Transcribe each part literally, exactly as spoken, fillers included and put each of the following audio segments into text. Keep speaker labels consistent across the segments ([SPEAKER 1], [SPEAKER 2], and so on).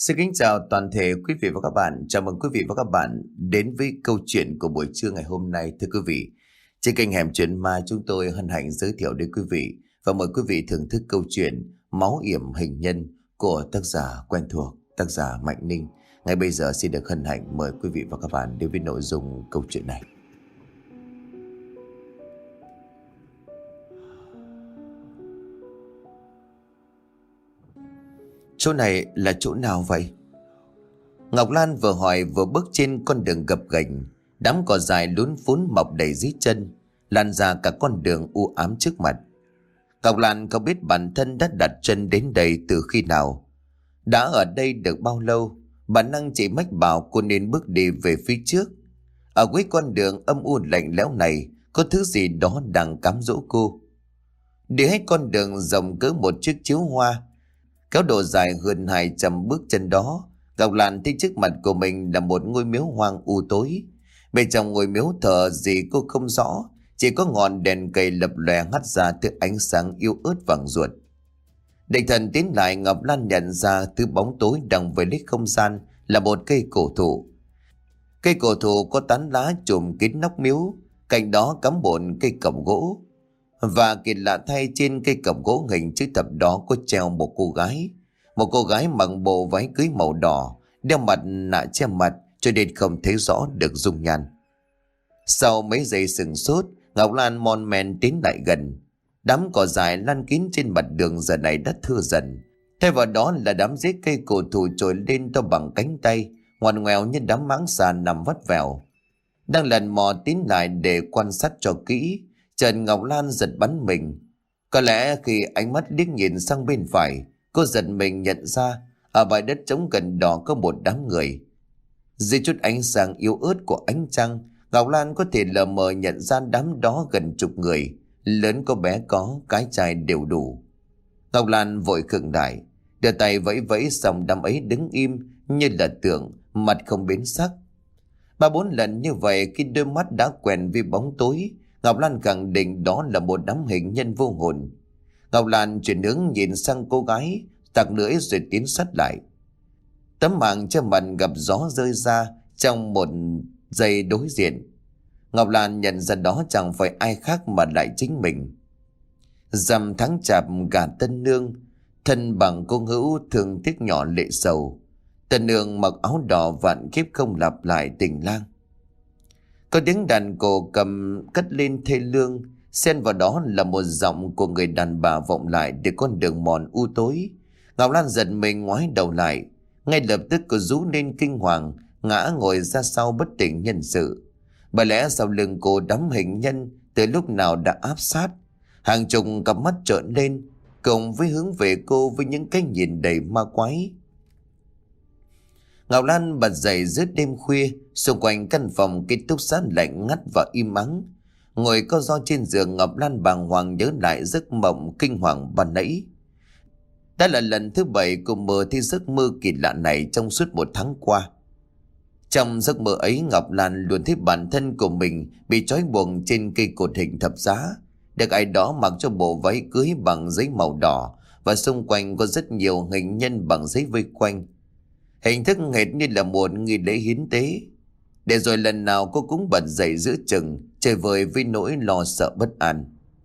[SPEAKER 1] Xin kính chào toàn thể quý vị và các bạn. Chào mừng quý vị và các bạn đến với câu chuyện của buổi trưa ngày hôm nay. Thưa quý vị, trên kênh Hẻm Chuyện Ma chúng tôi hân hạnh giới thiệu đến quý vị và mời quý vị thưởng thức câu chuyện Máu yểm hình nhân của tác giả quen thuộc, tác giả Mạnh Ninh. Ngay bây giờ xin được hân hạnh mời quý vị và các bạn đến với nội dung câu chuyện này. Chỗ này là chỗ nào vậy? Ngọc Lan vừa hỏi vừa bước trên con đường gập ghềnh, đám cỏ dài lún phún mọc đầy dưới chân, lan ra cả con đường u ám trước mặt. Ngọc Lan không biết bản thân đã đặt chân đến đây từ khi nào, đã ở đây được bao lâu. Bản năng chỉ mách bảo cô nên bước đi về phía trước. Ở cuối con đường âm u lạnh lẽo này có thứ gì đó đang cám dỗ cô. Đi hết con đường rộng cỡ một chiếc chiếu hoa, kéo độ dài hơn hai trăm bước chân đó, Ngọc Lan thấy trước mặt của mình là một ngôi miếu hoang u tối. Bên trong ngôi miếu thờ gì cô không rõ, chỉ có ngọn đèn cầy lập lòe hắt ra thứ ánh sáng yếu ớt vàng ruột. Định thần tiến lại, Ngọc Lan nhận ra thứ bóng tối đang vây lấy không gian là một cây cổ thụ. Cây cổ thụ có tán lá trùm kín nóc miếu, cạnh đó cắm một cây cổng gỗ. Và kỳ lạ thay, trên cây cổng gỗ hình chữ thập đó có treo một cô gái. Một cô gái mặc bộ váy cưới màu đỏ, đeo mặt nạ che mặt cho nên không thấy rõ được dung nhan. Sau mấy giây sừng sốt, Ngọc Lan mon men tiến lại gần. Đám cỏ dại lan kín trên mặt đường giờ này đã thưa dần. Thay vào đó là đám rễ cây cổ thụ trồi lên to bằng cánh tay, ngoằn ngoèo như đám máng xà nằm vắt vẻo. Đang lần mò tiến lại để quan sát cho kỹ, Trần Ngọc Lan giật bắn mình. Có lẽ khi ánh mắt liếc nhìn sang bên phải, cô giật mình nhận ra ở bãi đất trống gần đó có một đám người. Dưới chút ánh sáng yếu ớt của ánh trăng, Ngọc Lan có thể lờ mờ nhận ra đám đó gần chục người, lớn có bé có, cái trai đều đủ. Ngọc Lan vội khựng lại, đưa tay vẫy vẫy, xong đám ấy đứng im như là tượng, mặt không biến sắc. Ba bốn lần như vậy, khi đôi mắt đã quen với bóng tối, Ngọc Lan khẳng định đó là một đám hình nhân vô hồn. Ngọc Lan chuyển hướng nhìn sang cô gái, tặc lưỡi rồi tiến sát lại. Tấm màng che mặt gặp gió rơi ra trong một giây đối diện. Ngọc Lan nhận ra đó chẳng phải ai khác mà lại chính mình. Rằm tháng chạp gả tân nương, thân bằng cô hữu thương tiếc nhỏ lệ sầu. Tân nương mặc áo đỏ vạn kiếp không lặp lại tình lang. Có tiếng đàn cổ cầm cất lên thê lương, xen vào đó là một giọng của người đàn bà vọng lại từ con đường mòn u tối. Ngọc Lan giật mình ngoái đầu lại, ngay lập tức cô rú lên kinh hoàng, ngã ngồi ra sau bất tỉnh nhân sự. Bởi lẽ sau lưng cô đám hình nhân từ lúc nào đã áp sát, hàng chục cặp mắt trợn lên, cùng với hướng về cô với những cái nhìn đầy ma quái. Ngọc Lan bật dậy giữa đêm khuya, xung quanh căn phòng ký túc xá lạnh ngắt và im ắng. Ngồi co ro trên giường, Ngọc Lan bàng hoàng nhớ lại giấc mộng kinh hoàng ban nãy. Đã là lần thứ bảy cô mơ thấy giấc mơ kỳ lạ này trong suốt một tháng qua. Trong giấc mơ ấy, Ngọc Lan luôn thấy bản thân của mình bị trói buộc trên cây cột hình thập giá, được ai đó mặc cho bộ váy cưới bằng giấy màu đỏ, và xung quanh có rất nhiều hình nhân bằng giấy vây quanh. Hình thức hệt như là một nghi lễ hiến tế. Để rồi lần nào cô cũng bật dậy giữa chừng, chơi vơi với nỗi lo sợ bất an.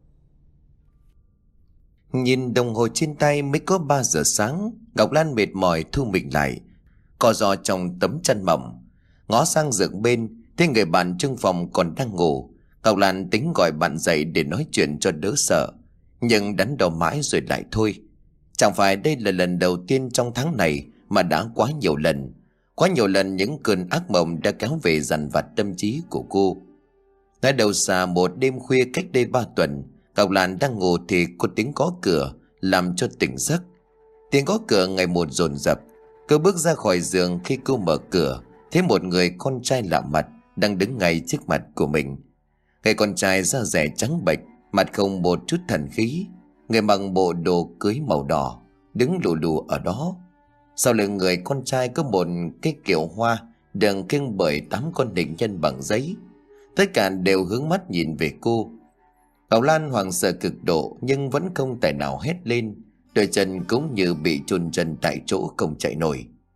[SPEAKER 1] Nhìn đồng hồ trên tay mới có ba giờ sáng, Ngọc Lan mệt mỏi thu mình lại, co ro trong tấm chăn mỏng. Ngó sang giường bên, thấy người bạn trong phòng còn đang ngủ. Ngọc Lan tính gọi bạn dậy để nói chuyện cho đỡ sợ, nhưng đắn đo mãi rồi lại thôi. Chẳng phải đây là lần đầu tiên trong tháng này, mà đã quá nhiều lần. Quá nhiều lần những cơn ác mộng đã kéo về dằn vặt tâm trí của cô. Ngay đầu xa một đêm khuya cách đây ba tuần, Ngọc Lan đang ngủ thì có tiếng gõ cửa làm cho tỉnh giấc. Tiếng gõ cửa ngày một dồn dập. Cô bước ra khỏi giường, khi cô mở cửa thấy một người con trai lạ mặt đang đứng ngay trước mặt của mình. Người con trai da dẻ trắng bệch, mặt không một chút thần khí, người mặc bộ đồ cưới màu đỏ, đứng lù lù ở đó. Sau lưng người con trai có một cái kiệu hoa được khiêng bởi tám con định nhân bằng giấy. Tất cả đều hướng mắt nhìn về cô. Ngọc Lan hoảng sợ cực độ nhưng vẫn không tài nào hét lên, đôi chân cũng như bị chôn chân tại chỗ không chạy nổi.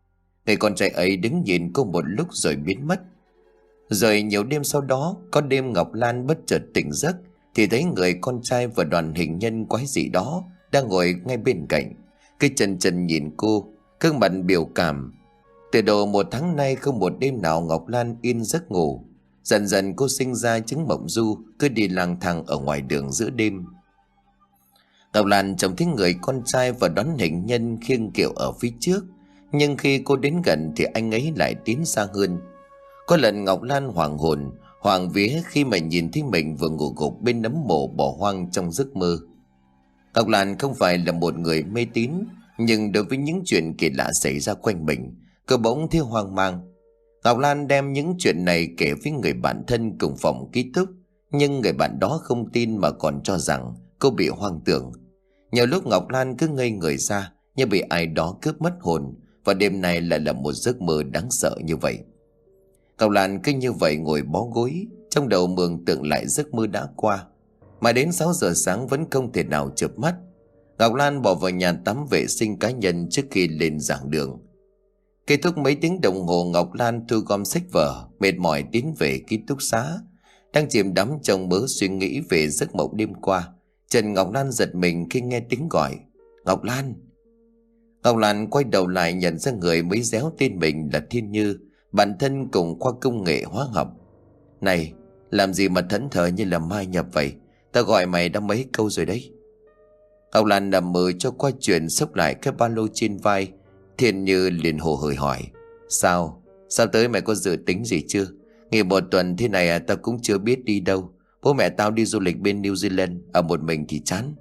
[SPEAKER 1] Người con trai ấy đứng nhìn cô một lúc rồi biến mất. Rồi nhiều đêm sau đó, có đêm Ngọc Lan bất chợt tỉnh giấc thì thấy người con trai và đoàn hình nhân quái dị đó đang ngồi ngay bên cạnh, cái chân chân nhìn cô, gương mặt biểu cảm. Từ đầu một tháng nay không một đêm nào Ngọc Lan yên giấc ngủ. Dần dần cô sinh ra chứng mộng du, cứ đi lang thang ở ngoài đường giữa đêm. Ngọc Lan trông thấy người con trai và đón hình nhân khiêng kiệu ở phía trước, nhưng khi cô đến gần thì anh ấy lại tiến xa hơn. Có lần Ngọc Lan hoảng hồn, hoảng vía khi mà nhìn thấy mình vừa ngủ gục bên nấm mộ bỏ hoang trong giấc mơ. Ngọc Lan không phải là một người mê tín, nhưng đối với những chuyện kỳ lạ xảy ra quanh mình, cô bỗng thấy hoang mang. Ngọc Lan đem những chuyện này kể với người bạn thân cùng phòng ký túc, nhưng người bạn đó không tin mà còn cho rằng cô bị hoang tưởng. Nhiều lúc Ngọc Lan cứ ngây người ra như bị ai đó cướp mất hồn, và đêm nay lại là một giấc mơ đáng sợ như vậy. Ngọc Lan cứ như vậy ngồi bó gối, trong đầu mường tượng lại giấc mơ đã qua, mà đến sáu giờ sáng vẫn không thể nào chợp mắt. Ngọc Lan bỏ vào nhà tắm vệ sinh cá nhân trước khi lên giảng đường. Kết thúc mấy tiếng đồng hồ, Ngọc Lan thu gom sách vở, mệt mỏi tiến về ký túc xá. Đang chìm đắm trong mớ suy nghĩ về giấc mộng đêm qua, Trần Ngọc Lan giật mình khi nghe tiếng gọi. Ngọc Lan! Ngọc Lan quay đầu lại nhận ra người mới réo tên mình là Thiên Như, bạn thân cùng khoa công nghệ hóa học. Này, làm gì mà thẫn thờ như là mai nhập vậy? Ta gọi mày đã mấy câu rồi đấy. Ngọc Lan nằm mơ cho qua chuyện, xốc lại cái ba lô trên vai. Thiên Như liền hồ hởi hỏi. Sao? Sao tới mày có dự tính gì chưa? Nghỉ một tuần thế này à, tao cũng chưa biết đi đâu. Bố mẹ tao đi du lịch bên New Zealand, ở một mình thì chán.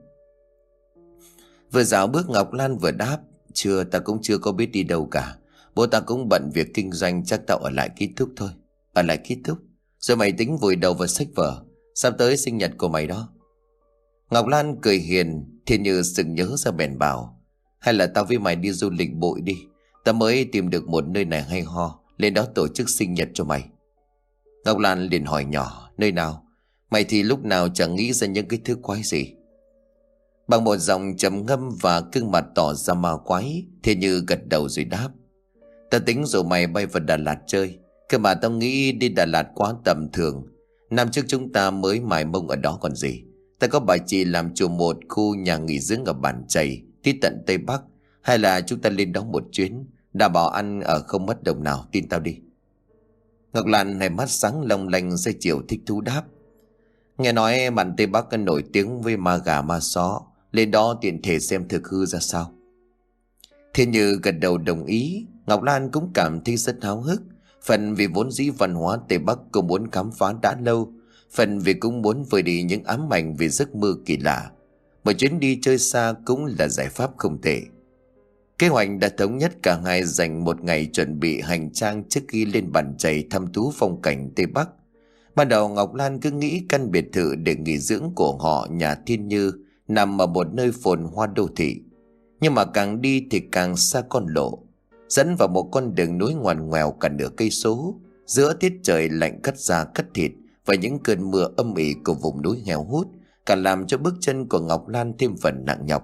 [SPEAKER 1] Vừa dạo bước Ngọc Lan vừa đáp. Chưa, tao cũng chưa có biết đi đâu cả. Bố tao cũng bận việc kinh doanh, chắc tao ở lại ký túc thôi. Ở lại ký túc? Rồi mày tính vùi đầu vào sách vở? Sắp tới sinh nhật của mày đó. Ngọc Lan cười hiền. Thiên Như sực nhớ ra bèn bảo. Hay là tao với mày đi du lịch bụi đi. Tao mới tìm được một nơi này hay ho, lên đó tổ chức sinh nhật cho mày. Ngọc Lan liền hỏi nhỏ. Nơi nào? Mày thì lúc nào chẳng nghĩ ra những cái thứ quái gì. Bằng một giọng trầm ngâm và gương mặt tỏ ra ma quái, Thiên Như gật đầu rồi đáp. Tao tính rủ mày bay vào Đà Lạt chơi. Cơ mà tao nghĩ đi Đà Lạt quá tầm thường. Năm trước chúng ta mới mải mông ở đó còn gì. Ta có bà chị làm chủ một khu nhà nghỉ dưỡng ở Bản Chày, tí tận Tây Bắc. Hay là chúng ta lên đó một chuyến, đảm bảo ăn ở không mất đồng nào, tin tao đi. Ngọc Lan này mắt sáng long lanh, dây chiều thích thú đáp. Nghe nói mặn Tây Bắc nổi tiếng với ma gà ma só, lên đó tiện thể xem thực hư ra sao. Thiên Như gật đầu đồng ý. Ngọc Lan cũng cảm thấy rất háo hức, phần vì vốn dĩ văn hóa Tây Bắc cũng muốn khám phá đã lâu, phần vì cũng muốn vơi đi những ám ảnh về giấc mơ kỳ lạ. Một chuyến đi chơi xa cũng là giải pháp không tệ. Kế hoạch đã thống nhất, cả hai dành một ngày chuẩn bị hành trang trước khi lên Bản Chày thăm thú phong cảnh Tây Bắc. Ban đầu Ngọc Lan cứ nghĩ căn biệt thự để nghỉ dưỡng của họ nhà Thiên Như nằm ở một nơi phồn hoa đô thị. Nhưng mà càng đi thì càng xa con lộ, dẫn vào một con đường núi ngoằn ngoèo cả nửa cây số, giữa tiết trời lạnh cắt da cắt thịt và những cơn mưa âm ỉ của vùng núi heo hút, càng làm cho bước chân của Ngọc Lan thêm phần nặng nhọc.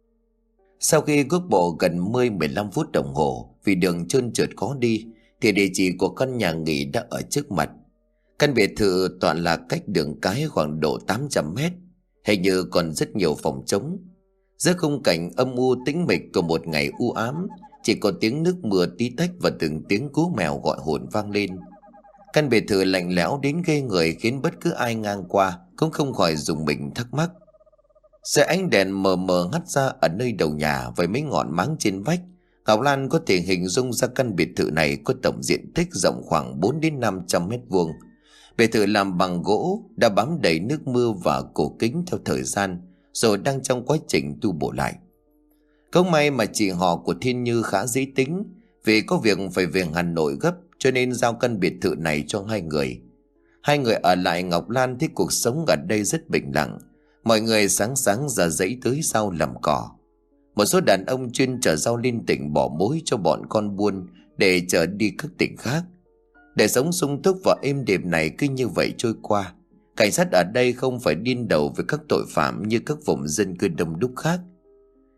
[SPEAKER 1] Sau khi cước bộ gần mười mười lăm phút đồng hồ vì đường trơn trượt khó đi, thì địa chỉ của căn nhà nghỉ đã ở trước mặt. Căn biệt thự tọa lạc cách đường cái khoảng độ tám trăm mét, hình như còn rất nhiều phòng trống. Giữa khung cảnh âm u tĩnh mịch của một ngày u ám, chỉ có tiếng nước mưa tí tách và từng tiếng cú mèo gọi hồn vang lên. Căn biệt thự lạnh lẽo đến ghê người, khiến bất cứ ai ngang qua cũng không khỏi rùng mình thắc mắc. Sợi ánh đèn mờ mờ hắt ra ở nơi đầu nhà với mấy ngọn máng trên vách. Ngọc Lan có thể hình dung ra căn biệt thự này có tổng diện tích rộng khoảng bốn đến năm trăm mét vuông. Biệt thự làm bằng gỗ, đã bám đầy nước mưa và cổ kính theo thời gian, rồi đang trong quá trình tu bổ lại. Không may mà chị họ của Thiên Như khá dễ tính, vì có việc phải về Hà Nội gấp, cho nên giao căn biệt thự này cho hai người. Hai người ở lại. Ngọc Lan thấy cuộc sống ở đây rất bình lặng. Mọi người sáng sáng ra dãy tới sau làm cỏ. Một số đàn ông chuyên chở rau lên tỉnh bỏ mối cho bọn con buôn để chở đi các tỉnh khác. Để sống sung túc và êm đềm này cứ như vậy trôi qua. Cảnh sát ở đây không phải điên đầu với các tội phạm như các vùng dân cư đông đúc khác.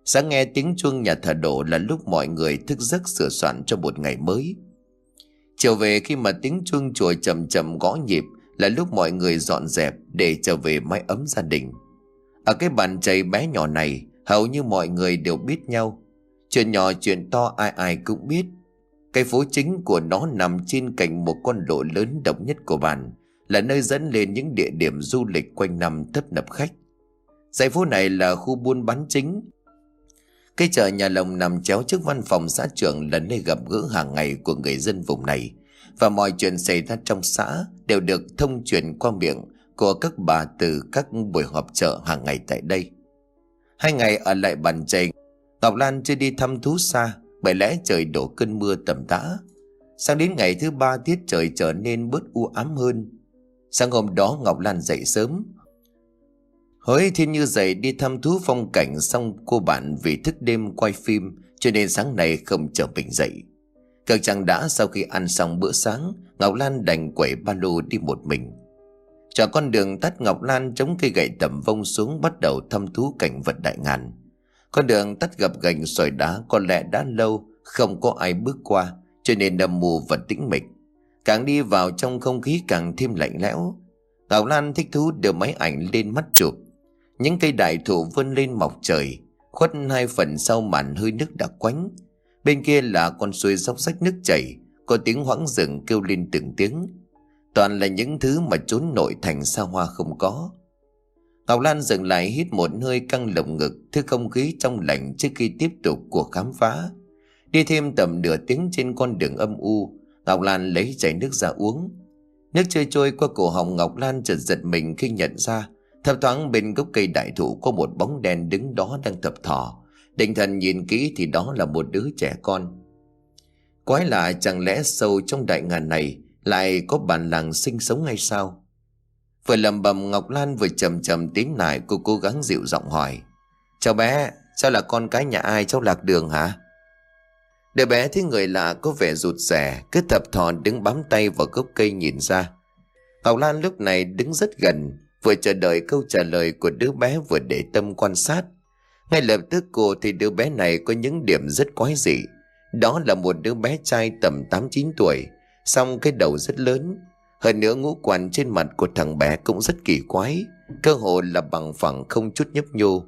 [SPEAKER 1] Sáng nghe tiếng chuông nhà thờ đổ là lúc mọi người thức giấc sửa soạn cho một ngày mới. Chiều về khi mà tiếng chuông chùa chậm chậm gõ nhịp là lúc mọi người dọn dẹp để trở về mái ấm gia đình. Ở cái bàn chày bé nhỏ này, hầu như mọi người đều biết nhau. Chuyện nhỏ chuyện to ai ai cũng biết. Cái phố chính của nó nằm trên cạnh một con lộ lớn độc nhất của bản, là nơi dẫn lên những địa điểm du lịch quanh năm tấp nập khách. Dãy phố này là khu buôn bán chính. Cái chợ nhà lồng nằm chéo trước văn phòng xã trưởng là nơi gặp gỡ hàng ngày của người dân vùng này, và mọi chuyện xảy ra trong xã đều được thông truyền qua miệng của các bà từ các buổi họp chợ hàng ngày tại đây. Hai ngày ở lại bàn chày, Ngọc Lan chưa đi thăm thú xa, bởi lẽ trời đổ cơn mưa tầm tã. Sang đến ngày thứ ba tiết trời trở nên bớt u ám hơn. Sáng hôm đó Ngọc Lan dậy sớm, hối Thiên Như dậy đi thăm thú phong cảnh, xong cô bạn vì thức đêm quay phim cho nên sáng nay không chở mình dậy. Cực chẳng đã sau khi ăn xong bữa sáng, Ngọc Lan đành quẩy ba lô đi một mình. Chọn con đường tắt, Ngọc Lan chống cây gậy tầm vông xuống, bắt đầu thăm thú cảnh vật đại ngàn. Con đường tắt gập ghềnh sỏi đá, có lẽ đã lâu không có ai bước qua, cho nên âm mù và tĩnh mịch. Càng đi vào trong không khí càng thêm lạnh lẽo. Ngọc Lan thích thú đưa máy ảnh lên mắt chụp. Những cây đại thụ vươn lên mọc trời, khuất hai phần sau màn hơi nước đặc quánh. Bên kia là con suối róc rách nước chảy, có tiếng hoãng rừng kêu lên từng tiếng. Toàn là những thứ mà chốn nội thành xa hoa không có. Ngọc Lan dừng lại hít một hơi căng lồng ngực, thứ không khí trong lành trước khi tiếp tục cuộc khám phá. Đi thêm tầm nửa tiếng trên con đường âm u, Ngọc Lan lấy chai nước ra uống. Nước trôi trôi qua cổ họng, Ngọc Lan chợt giật mình khi nhận ra thấp thoáng bên gốc cây đại thụ có một bóng đen đứng đó đang thập thò. Định thần nhìn kỹ thì đó là một đứa trẻ con. Quái lạ, chẳng lẽ sâu trong đại ngàn này lại có bản làng sinh sống hay sao? Vừa lẩm bẩm, Ngọc Lan vừa chậm chậm tiến lại. Cô cố gắng dịu giọng hỏi: "Cháu bé, cháu là con cái nhà ai, cháu lạc đường hả?" Đứa bé thấy người lạ có vẻ rụt rè, cứ thập thò đứng bám tay vào gốc cây nhìn ra. Ngọc Lan lúc này đứng rất gần, vừa chờ đợi câu trả lời của đứa bé vừa để tâm quan sát. Ngay lập tức cô thấy đứa bé này có những điểm rất quái dị. Đó là một đứa bé trai tầm tám chín tuổi, song cái đầu rất lớn. Hơn nữa ngũ quan trên mặt của thằng bé cũng rất kỳ quái, cơ hồ là bằng phẳng không chút nhấp nhô.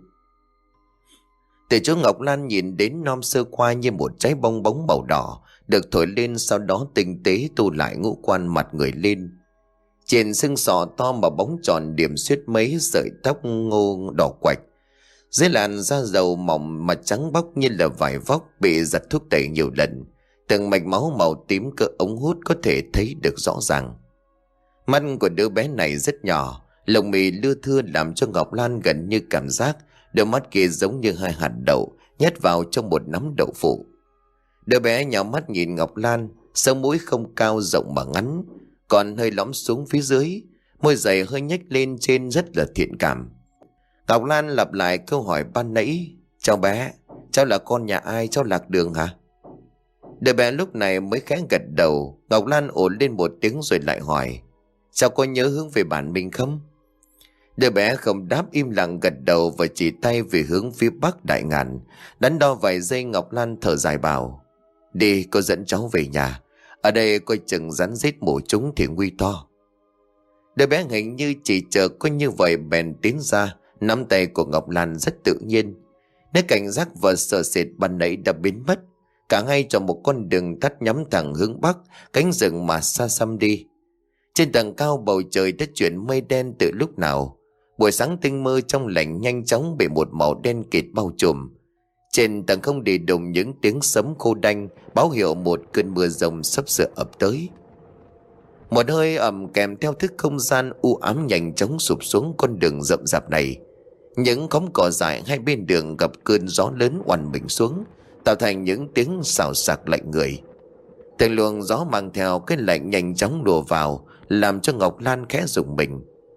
[SPEAKER 1] Từ chỗ Ngọc Lan nhìn đến non sơ qua như một trái bong bóng màu đỏ được thổi lên, sau đó tinh tế tu lại ngũ quan mặt người lên. Trên xương sọ to mà bóng tròn điểm xuyết mấy sợi tóc ngô đỏ quạch. Dưới làn da dầu mỏng mà trắng bóc như là vải vóc bị giặt thuốc tẩy nhiều lần. Từng mạch máu màu tím cỡ ống hút có thể thấy được rõ ràng. Mắt của đứa bé này rất nhỏ, lông mi lưa thưa làm cho Ngọc Lan gần như cảm giác đôi mắt kia giống như hai hạt đậu nhét vào trong một nắm đậu phụ. Đứa bé nhào mắt nhìn Ngọc Lan, sống mũi không cao rộng mà ngắn, còn hơi lõm xuống phía dưới, môi dày hơi nhếch lên trên rất là thiện cảm. Ngọc Lan lặp lại câu hỏi ban nãy: "Cháu bé, cháu là con nhà ai, cháu lạc đường hả?" Đứa bé lúc này mới khẽ gật đầu. Ngọc Lan ổn lên một tiếng rồi lại hỏi: "Cháu có nhớ hướng về bản mình không?" Đứa bé không đáp, im lặng gật đầu và chỉ tay về hướng phía bắc đại ngàn. Đắn đo vài giây, Ngọc Lan thở dài bảo: "Đi, cô dẫn cháu về nhà. Ở đây coi chừng rắn rết mổ chúng thì nguy to." Đứa bé hình như chỉ chờ có như vậy bèn tiến ra, nắm tay của Ngọc Lan rất tự nhiên. Nét cảnh giác và sợ sệt ban nãy đã biến mất. Cả hai chọn một con đường tắt nhắm thẳng hướng bắc, cánh rừng mà xa xăm đi. Trên tầng cao bầu trời đã chuyển mây đen từ lúc nào. Buổi sáng tinh mơ trong lành nhanh chóng bị một màu đen kịt bao trùm. Trên tầng không để đùng những tiếng sấm khô đanh báo hiệu một cơn mưa rông sắp sửa ập tới. Một hơi ẩm kèm theo thức không gian u ám nhanh chóng sụp xuống con đường rậm rạp này. Những khóm cỏ dại hai bên đường gặp cơn gió lớn oằn mình xuống, tạo thành những tiếng xào xạc lạnh người. Từng luồng gió mang theo cái lạnh nhanh chóng đùa vào, làm cho Ngọc Lan khẽ rùng mình.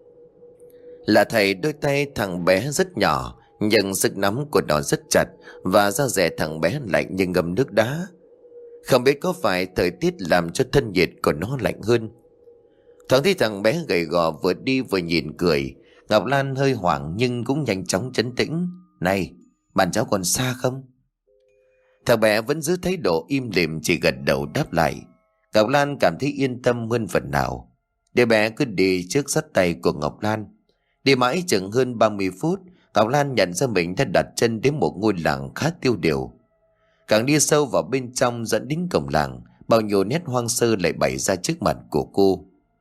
[SPEAKER 1] Là thầy, đôi tay thằng bé rất nhỏ, nhưng sức nắm của nó rất chặt, và da dẻ thằng bé lạnh như ngâm nước đá. Không biết có phải thời tiết làm cho thân nhiệt của nó lạnh hơn. Thoáng thấy thằng bé gầy gò vừa đi vừa nhìn cười, Ngọc Lan hơi hoảng nhưng cũng nhanh chóng trấn tĩnh. "Này, Bạn cháu còn xa không? Thằng bé vẫn giữ thái độ im lìm, chỉ gật đầu đáp lại. Ngọc Lan cảm thấy yên tâm hơn phần nào. Đứa bé cứ đi trước dắt tay của Ngọc Lan. Đi mãi chừng hơn ba mươi phút, Ngọc Lan nhận ra mình đã đặt chân đến một ngôi làng khá tiêu điều. Càng đi sâu vào bên trong dẫn đến cổng làng, bao nhiêu nét hoang sơ lại bày ra trước mặt của cô.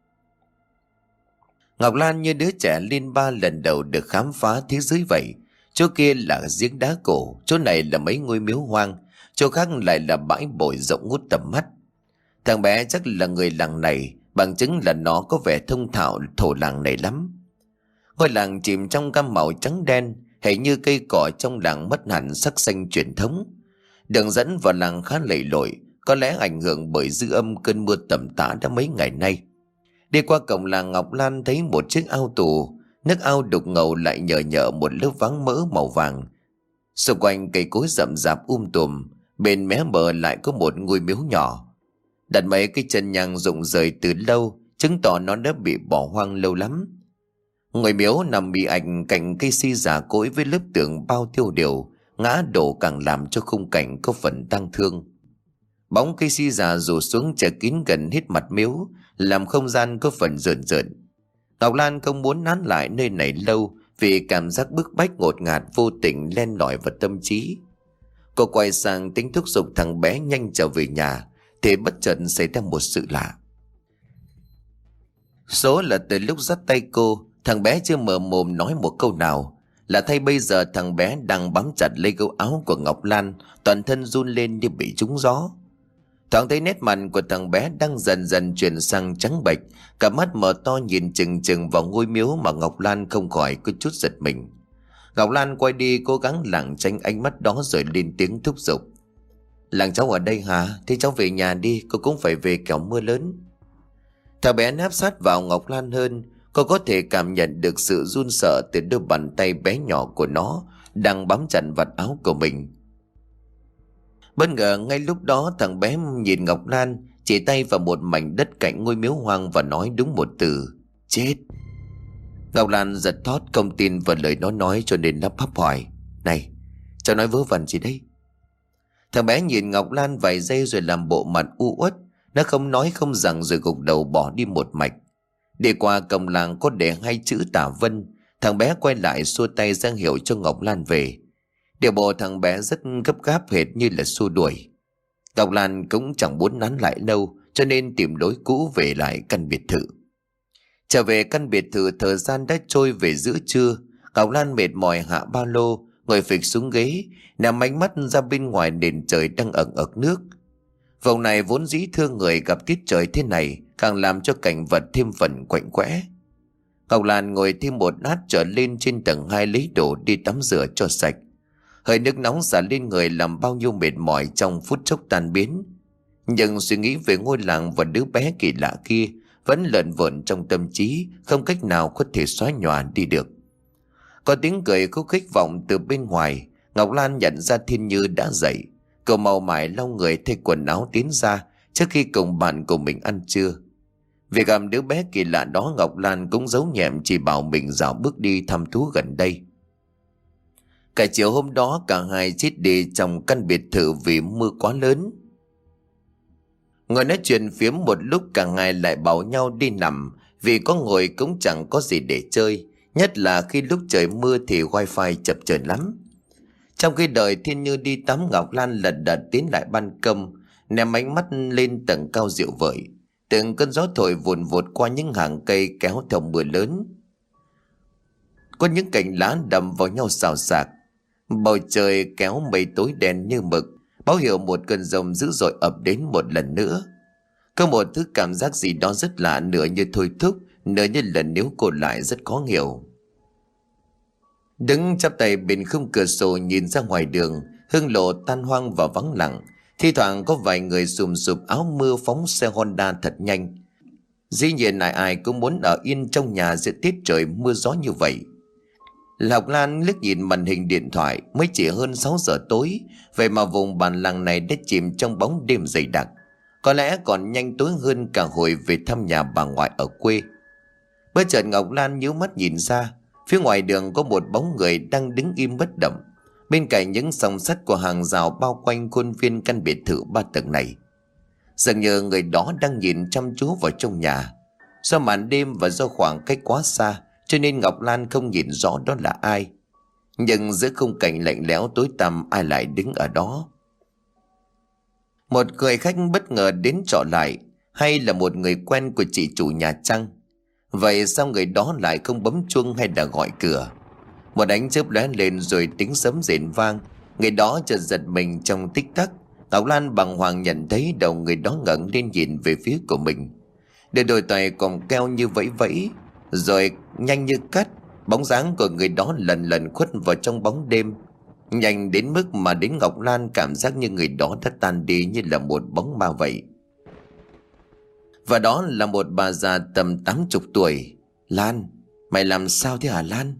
[SPEAKER 1] Ngọc Lan như đứa trẻ lên ba lần đầu được khám phá thế giới vậy. Chỗ kia là giếng đá cổ, chỗ này là mấy ngôi miếu hoang, chỗ khác lại là bãi bồi rộng ngút tầm mắt. Thằng bé chắc là người làng này, bằng chứng là nó có vẻ thông thạo thổ làng này lắm. Ngôi làng chìm trong gam màu trắng đen, hệt như cây cỏ trong làng mất hẳn sắc xanh truyền thống. Đường dẫn vào làng khá lầy lội, có lẽ ảnh hưởng bởi dư âm cơn mưa tầm tã đã mấy ngày nay. Đi qua cổng làng, Ngọc Lan thấy một chiếc ao tù, nước ao đục ngầu lại nhờ nhợ một lớp váng mỡ màu vàng. Xung quanh cây cối rậm rạp um tùm, bên mé bờ lại có một ngôi miếu nhỏ. Đặt mấy cái chân nhang rụng rời từ lâu, chứng tỏ nó đã bị bỏ hoang lâu lắm. Ngôi miếu nằm bị ảnh cạnh cây si già cỗi với lớp tường bao tiêu điều, ngã đổ càng làm cho khung cảnh có phần tang thương. Bóng cây si già rủ xuống che kín gần hết mặt miếu, làm không gian có phần rợn rợn. Ngọc Lan không muốn nán lại nơi này lâu, vì cảm giác bức bách ngột ngạt vô tình len lỏi vào tâm trí. Cô quay sang tính thúc giục thằng bé nhanh trở về nhà, thì bất chợt xảy ra một sự lạ. Số là từ lúc dắt tay cô, thằng bé chưa mở mồm nói một câu nào. Là thay bây giờ thằng bé đang bám chặt lấy gấu áo của Ngọc Lan, toàn thân run lên như bị trúng gió. Thoáng thấy nét mặt của thằng bé đang dần dần chuyển sang trắng bệch, cả mắt mở to nhìn chừng chừng vào ngôi miếu mà Ngọc Lan không khỏi có chút giật mình. Ngọc Lan quay đi cố gắng lảng tránh ánh mắt đó rồi lên tiếng thúc giục. Làng cháu ở đây hả? Thế cháu về nhà đi, cô cũng phải về kẻo mưa lớn. Thằng bé nép sát vào Ngọc Lan hơn, cô có thể cảm nhận được sự run sợ từ đôi bàn tay bé nhỏ của nó đang bám chặt vạt áo của mình. Bất ngờ ngay lúc đó thằng bé nhìn Ngọc Lan, chỉ tay vào một mảnh đất cạnh ngôi miếu hoang và nói đúng một từ: chết. Ngọc Lan giật thót, không tin vào lời nó nói cho nên nó hấp hỏi: này, cháu nói vớ vẩn gì đấy? Thằng bé nhìn Ngọc Lan vài giây rồi làm bộ mặt u uất. Nó không nói không rằng rồi gục đầu bỏ đi một mạch. Đi qua cổng làng có để hai chữ Tả Vân, thằng bé quay lại xua tay ra hiệu cho Ngọc Lan về. Điều bộ thằng bé rất gấp gáp, hệt như là xua đuổi. Ngọc Lan cũng chẳng muốn nán lại lâu, cho nên tìm lối cũ về lại căn biệt thự. Trở về căn biệt thự, thời gian đã trôi về giữa trưa. Ngọc Lan mệt mỏi hạ ba lô, ngồi phịch xuống ghế, nằm ánh mắt ra bên ngoài nền trời đang ẩn ực nước. Vùng này vốn dĩ thương người, gặp tiết trời thế này càng làm cho cảnh vật thêm phần quạnh quẽ. Ngọc Lan ngồi thêm một lát trở lên trên tầng hai lấy đồ đi tắm rửa cho sạch. Hơi nước nóng xả lên người làm bao nhiêu mệt mỏi trong phút chốc tan biến. Nhưng suy nghĩ về ngôi làng và đứa bé kỳ lạ kia vẫn lợn vợn trong tâm trí, không cách nào có thể xóa nhòa đi được. Có tiếng cười khúc khích vọng từ bên ngoài. Ngọc Lan nhận ra Thiên Như đã dậy. Cậu mau mải lau người thay quần áo tiến ra trước khi cùng bạn của mình ăn trưa. Vì gặp đứa bé kỳ lạ đó, Ngọc Lan cũng giấu nhẹm chỉ bảo mình dạo bước đi thăm thú gần đây. Cả chiều hôm đó cả hai chết đi trong căn biệt thự vì mưa quá lớn. Ngồi nói chuyện phiếm một lúc, cả hai lại bảo nhau đi nằm, vì có ngồi cũng chẳng có gì để chơi, nhất là khi lúc trời mưa thì wifi chập chờn lắm. Trong khi đợi Thiên Như đi tắm, Ngọc Lan lật đật tiến lại ban công, ném ánh mắt lên tầng cao dịu vợi. Từng cơn gió thổi vùn vụt qua những hàng cây kéo theo mưa lớn. Có những cành lá đầm vào nhau xào xạc. Bầu trời kéo mây tối đen như mực, báo hiệu một cơn giông dữ dội ập đến một lần nữa. Có một thứ cảm giác gì đó rất lạ, nửa như thôi thúc, nửa như lần níu cô lại, rất khó hiểu. Đứng chắp tay bên khung cửa sổ nhìn ra ngoài đường, hương lộ tan hoang và vắng lặng. Thi thoảng có vài người sùm sụp áo mưa phóng xe Honda thật nhanh. Dĩ nhiên ai ai cũng muốn ở yên trong nhà giữa tiết trời mưa gió như vậy. Ngọc Lan liếc nhìn màn hình điện thoại, mới chỉ hơn sáu giờ tối, vậy mà vùng bản làng này đã chìm trong bóng đêm dày đặc. Có lẽ còn nhanh tối hơn cả hồi về thăm nhà bà ngoại ở quê. Bất chợt Ngọc Lan nhíu mắt nhìn ra, phía ngoài đường có một bóng người đang đứng im bất động. bên cạnh những song sắt của hàng rào bao quanh khuôn viên căn biệt thự ba tầng này. Dường như người đó đang nhìn chăm chú vào trong nhà. Do màn đêm và do khoảng cách quá xa, cho nên Ngọc Lan không nhìn rõ đó là ai. Nhưng giữa khung cảnh lạnh lẽo tối tăm, ai lại đứng ở đó? Một người khách bất ngờ đến trọ lại, hay là một người quen của chị chủ nhà chăng? Vậy sao người đó lại không bấm chuông hay là gọi cửa? Một ánh chớp lóe lên rồi tiếng sấm rền vang. Người đó chợt giật mình trong tích tắc. Ngọc Lan bàng hoàng nhận thấy đầu người đó ngẩng lên nhìn về phía của mình. Để đôi tay còn keo như vẫy vẫy, rồi nhanh như cắt, bóng dáng của người đó lần lần khuất vào trong bóng đêm, nhanh đến mức mà đến Ngọc Lan cảm giác như người đó đã tan đi như là một bóng ma vậy. Và đó là một bà già tầm tám chục tuổi. Lan, mày làm sao thế hả Lan?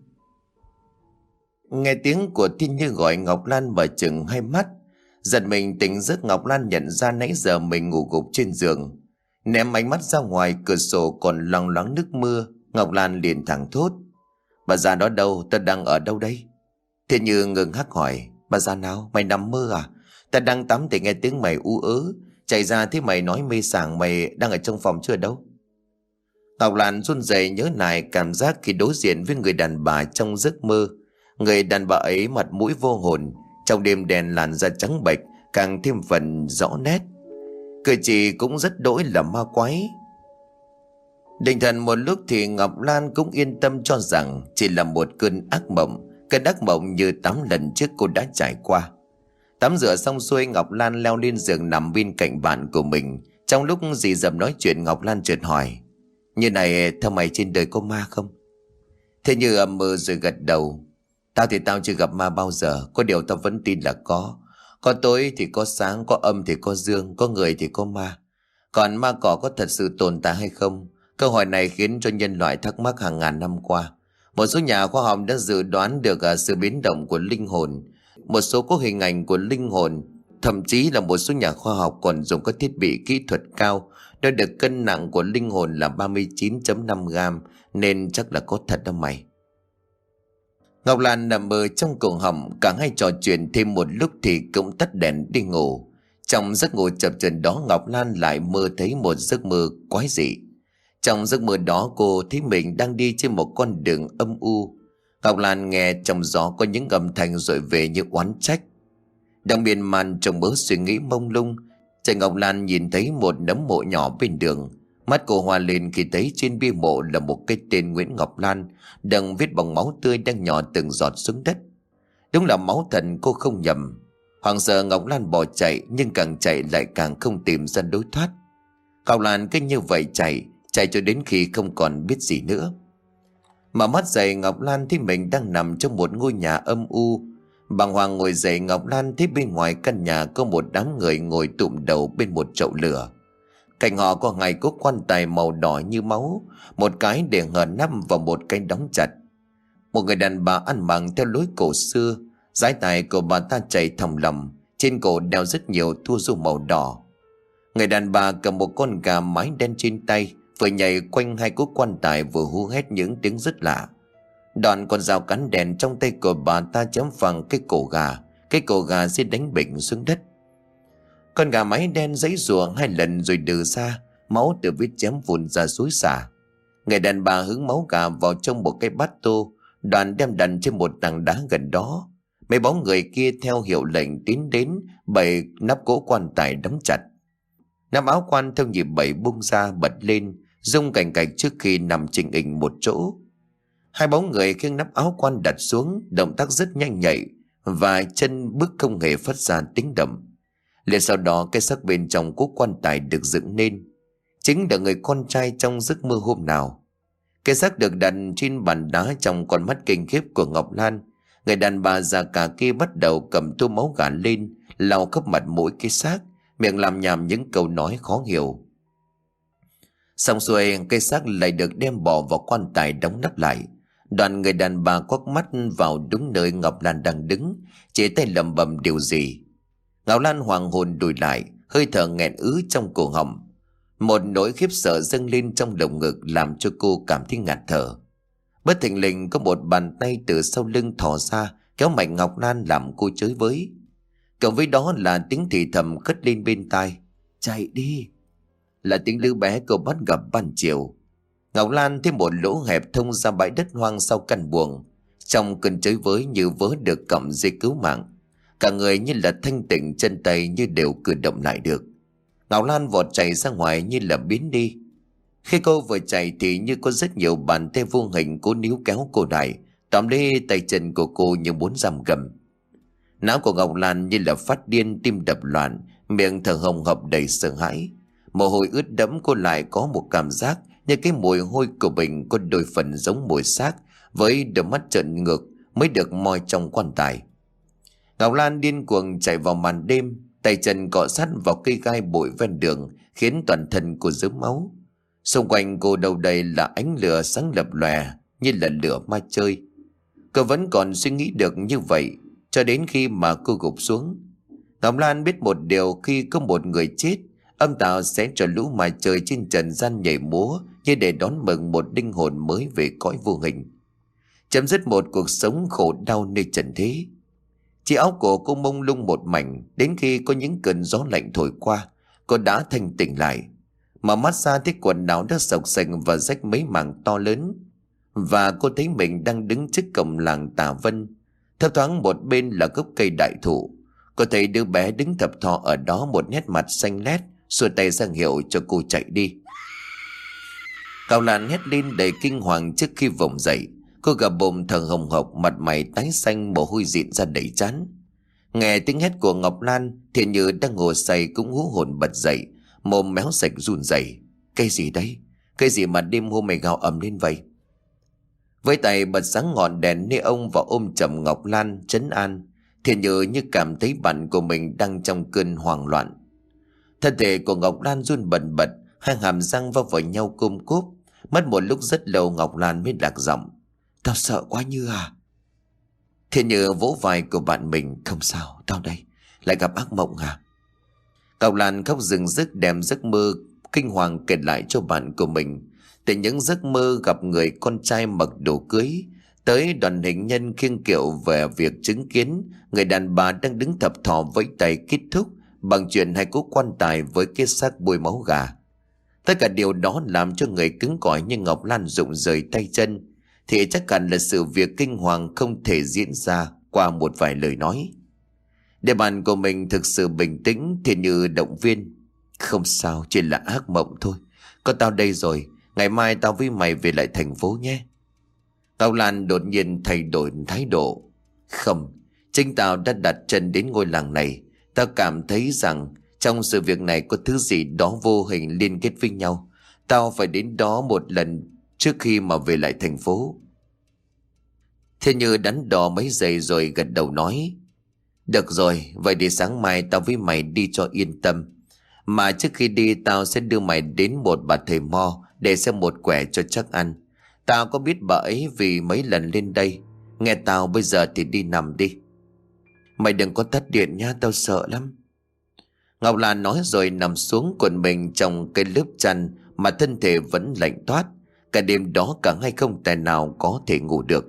[SPEAKER 1] Nghe tiếng của Thiên Như gọi, Ngọc Lan mở chừng hai mắt. Giật mình tỉnh giấc, Ngọc Lan nhận ra nãy giờ mình ngủ gục trên giường. Ném ánh mắt ra ngoài cửa sổ còn loằng loáng nước mưa, Ngọc Lan liền thẳng thốt: Bà già đó đâu? Ta đang ở đâu đây? Thiên Như ngừng hắc hỏi: Bà già nào? Mày nằm mơ à? Ta đang tắm thì nghe tiếng mày ú ớ, chạy ra thấy mày nói mê sảng mày đang ở trong phòng chưa đâu. Ngọc Lan run rẩy nhớ lại cảm giác khi đối diện với người đàn bà trong giấc mơ. Người đàn bà ấy mặt mũi vô hồn, trong đêm đen làn da trắng bệch càng thêm phần rõ nét. Cử chỉ cũng rất đỗi là ma quái. Định thần một lúc thì Ngọc Lan cũng yên tâm cho rằng chỉ là một cơn ác mộng, cơn ác mộng như tám lần trước cô đã trải qua. Tắm rửa xong xuôi, Ngọc Lan leo lên giường nằm bên cạnh bạn của mình. Trong lúc dì dầm nói chuyện, Ngọc Lan chợt hỏi: Như này theo mày trên đời có ma không? Thế Như ậm mơ rồi gật đầu: Tao thì tao chưa gặp ma bao giờ, có điều tao vẫn tin là có. Có tối thì có sáng, có âm thì có dương, có người thì có ma. Còn ma cỏ có thật sự tồn tại hay không? Câu hỏi này khiến cho nhân loại thắc mắc hàng ngàn năm qua. Một số nhà khoa học đã dự đoán được uh, sự biến động của linh hồn. Một số có hình ảnh của linh hồn. Thậm chí là một số nhà khoa học còn dùng các thiết bị kỹ thuật cao để được cân nặng của linh hồn là ba mươi chín phẩy năm gam, nên chắc là có thật đó mày. Ngọc Lan nằm mơ trong cổ họng, cả hai trò chuyện thêm một lúc thì cũng tắt đèn đi ngủ. Trong giấc ngủ chập chờn đó, Ngọc Lan lại mơ thấy một giấc mơ quái dị. Trong giấc mơ đó, cô thấy mình đang đi trên một con đường âm u. Ngọc Lan nghe trong gió có những âm thanh dội về như oán trách. Đang miên man trong mớ suy nghĩ mông lung, Trần Ngọc Lan nhìn thấy một nấm mộ nhỏ bên đường. Mắt cô hoa lên khi thấy trên bia mộ là một cái tên Nguyễn Ngọc Lan, đang viết bằng máu tươi đang nhỏ từng giọt xuống đất. Đúng là máu thần, cô không nhầm. Hoảng sợ Ngọc Lan bỏ chạy, nhưng càng chạy lại càng không tìm ra lối thoát. Ngọc Lan cứ như vậy chạy, chạy cho đến khi không còn biết gì nữa. Mở mắt dậy, Ngọc Lan thấy mình đang nằm trong một ngôi nhà âm u. Bàng hoàng ngồi dậy, Ngọc Lan thấy bên ngoài căn nhà có một đám người ngồi tụm đầu bên một chậu lửa. Cạnh họ có hai cỗ quan tài màu đỏ như máu, một cái để hở nắp và một cái đóng chặt. Một người đàn bà ăn mặc theo lối cổ xưa, dái tài của bà ta chảy thòng lọng, trên cổ đeo rất nhiều tua rua màu đỏ. Người đàn bà cầm một con gà mái đen trên tay, vừa nhảy quanh hai cỗ quan tài vừa hú hét những tiếng rất lạ. Đoạn con dao cán đèn trong tay của bà ta chém phẳng cái cổ gà, cái cổ gà sẽ đánh bệnh xuống đất. Con gà mái đen giãy giụa hai lần rồi đừ ra, máu từ vết chém vụn ra xối xả. Người đàn bà hứng máu gà vào trong một cái bát tô, đoàn đem đặt trên một tảng đá gần đó. Mấy bóng người kia theo hiệu lệnh tiến đến, bày nắp cỗ quan tài đóng chặt. Nắp áo quan theo nhịp bảy bung ra bật lên, rung cành cạch trước khi nằm chình ình một chỗ. Hai bóng người khiêng nắp áo quan đặt xuống, động tác rất nhanh nhạy, và chân bước không hề phát ra tiếng động. Liền sau đó, cái xác bên trong cỗ quan tài được dựng lên, chính là người con trai trong giấc mơ hôm nào. Cái xác được đặt trên bàn đá trong con mắt kinh khiếp của Ngọc Lan. Người đàn bà già cả kia bắt đầu cầm tô máu gà lên, lau khắp mặt mũi cái xác, miệng làm nhảm những câu nói khó hiểu. Xong xuôi, cái xác lại được đem bỏ vào quan tài đóng nắp lại. Đoàn người đàn bà quắc mắt vào đúng nơi Ngọc Lan đang đứng, chỉ tay lẩm bẩm điều gì. Ngọc Lan hoàng hồn lùi lại, hơi thở nghẹn ứ trong cổ họng. Một nỗi khiếp sợ dâng lên trong lồng ngực làm cho cô cảm thấy ngạt thở. Bất thình lình có một bàn tay từ sau lưng thò ra, kéo mạnh Ngọc Lan làm cô chới với. Cộng với đó là tiếng thì thầm cất lên bên tai: "Chạy đi!" Là tiếng đứa bé cô bắt gặp ban chiều. Ngọc Lan thấy một lỗ hẹp thông ra bãi đất hoang sau căn buồng. Trong cơn chới với như vớ được cọng dây cứu mạng. Cả người như là thanh tỉnh, chân tay như đều cử động lại được. Ngọc Lan vọt chạy ra ngoài như là biến đi. Khi cô vừa chạy thì như có rất nhiều bàn tay vô hình cố níu kéo cô lại, tóm lấy tay chân của cô như muốn giam cầm. Não của Ngọc Lan như là phát điên, tim đập loạn, miệng thở hồng hộc đầy sợ hãi. Mồ hôi ướt đẫm, cô lại có một cảm giác như cái mùi hôi của mình có đôi phần giống mùi xác, với đôi mắt trợn ngược mới được moi trong quan tài. Ngọc Lan điên cuồng chạy vào màn đêm, tay chân cọ sát vào cây gai bụi ven đường, khiến toàn thân cô rớm máu. Xung quanh cô đâu đầy là ánh lửa sáng lập lòe như là lửa ma chơi. Cô vẫn còn suy nghĩ được như vậy cho đến khi mà cô gục xuống. Ngọc Lan biết một điều: khi có một người chết, âm tạo sẽ cho lũ ma chơi trên trần gian nhảy múa như để đón mừng một linh hồn mới về cõi vô hình, chấm dứt một cuộc sống khổ đau nơi trần thế. Chiếc áo của cô mông lung một mảnh, đến khi có những cơn gió lạnh thổi qua, cô đã thanh tỉnh lại. Mở mắt ra thấy quần áo đã xộc xệch và rách mấy mảng to lớn, và cô thấy mình đang đứng trước cổng làng Tà Vân. Thấp thoáng một bên là gốc cây đại thụ. Cô thấy đứa bé đứng thập thò ở đó, một nét mặt xanh lét, xua tay ra hiệu cho cô chạy đi. Ngọc Lan hét lên đầy kinh hoàng trước khi vùng dậy. Cô gặp bụng thở hồng hộc, mặt mày tái xanh, mồ hôi dịn ra đầy trán. Nghe tiếng hét của Ngọc Lan, Thiện Như đang ngồi say cũng hú hồn bật dậy, mồm méo sạch run rẩy. Cái gì đấy? Cái gì mà đêm hôm mày gào ầm lên vậy? Với tay bật sáng ngọn đèn neon và ôm chầm Ngọc Lan trấn an, Thiện Như như cảm thấy bạn của mình đang trong cơn hoảng loạn. Thân thể của Ngọc Lan run bần bật, hai hàm răng va vào nhau côm cốp. Mất một lúc rất lâu Ngọc Lan mới lạc giọng: "Tao sợ quá Như à." Thiện Như vỗ vai của bạn mình: "Không sao, tao đây. Lại gặp ác mộng à?" Ngọc Lan khóc rừng rức đem giấc mơ kinh hoàng kể lại cho bạn của mình. Từ những giấc mơ gặp người con trai mặc đồ cưới, tới đoàn hình nhân khiêng kiệu về việc chứng kiến người đàn bà đang đứng thập thò với tay kết thúc bằng chuyện hai cố quan tài với cái xác bôi máu gà. Tất cả điều đó làm cho người cứng cỏi như Ngọc Lan rụng rời tay chân, thì chắc hẳn là sự việc kinh hoàng không thể diễn ra qua một vài lời nói. Để bạn của mình thực sự bình tĩnh, thì Như động viên: "Không sao, chỉ là ác mộng thôi. Có tao đây rồi, ngày mai tao với mày về lại thành phố nhé." Ngọc Lan đột nhiên thay đổi thái độ: "Không, chính tao đã đặt chân đến ngôi làng này. Tao cảm thấy rằng trong sự việc này có thứ gì đó vô hình liên kết với nhau. Tao phải đến đó một lần trước khi mà về lại thành phố." Thế Như đắn đo mấy giây rồi gật đầu nói: "Được rồi, vậy thì sáng mai tao với mày đi cho yên tâm. Mà trước khi đi tao sẽ đưa mày đến một bà thầy mo để xem một quẻ cho chắc ăn. Tao có biết bà ấy vì mấy lần lên đây. Nghe tao, bây giờ thì đi nằm đi." "Mày đừng có tắt điện nha, tao sợ lắm." Ngọc Lan nói rồi nằm xuống quần mình trong cái lớp chăn mà thân thể vẫn lạnh toát. Cả đêm đó cả hai không tài nào có thể ngủ được.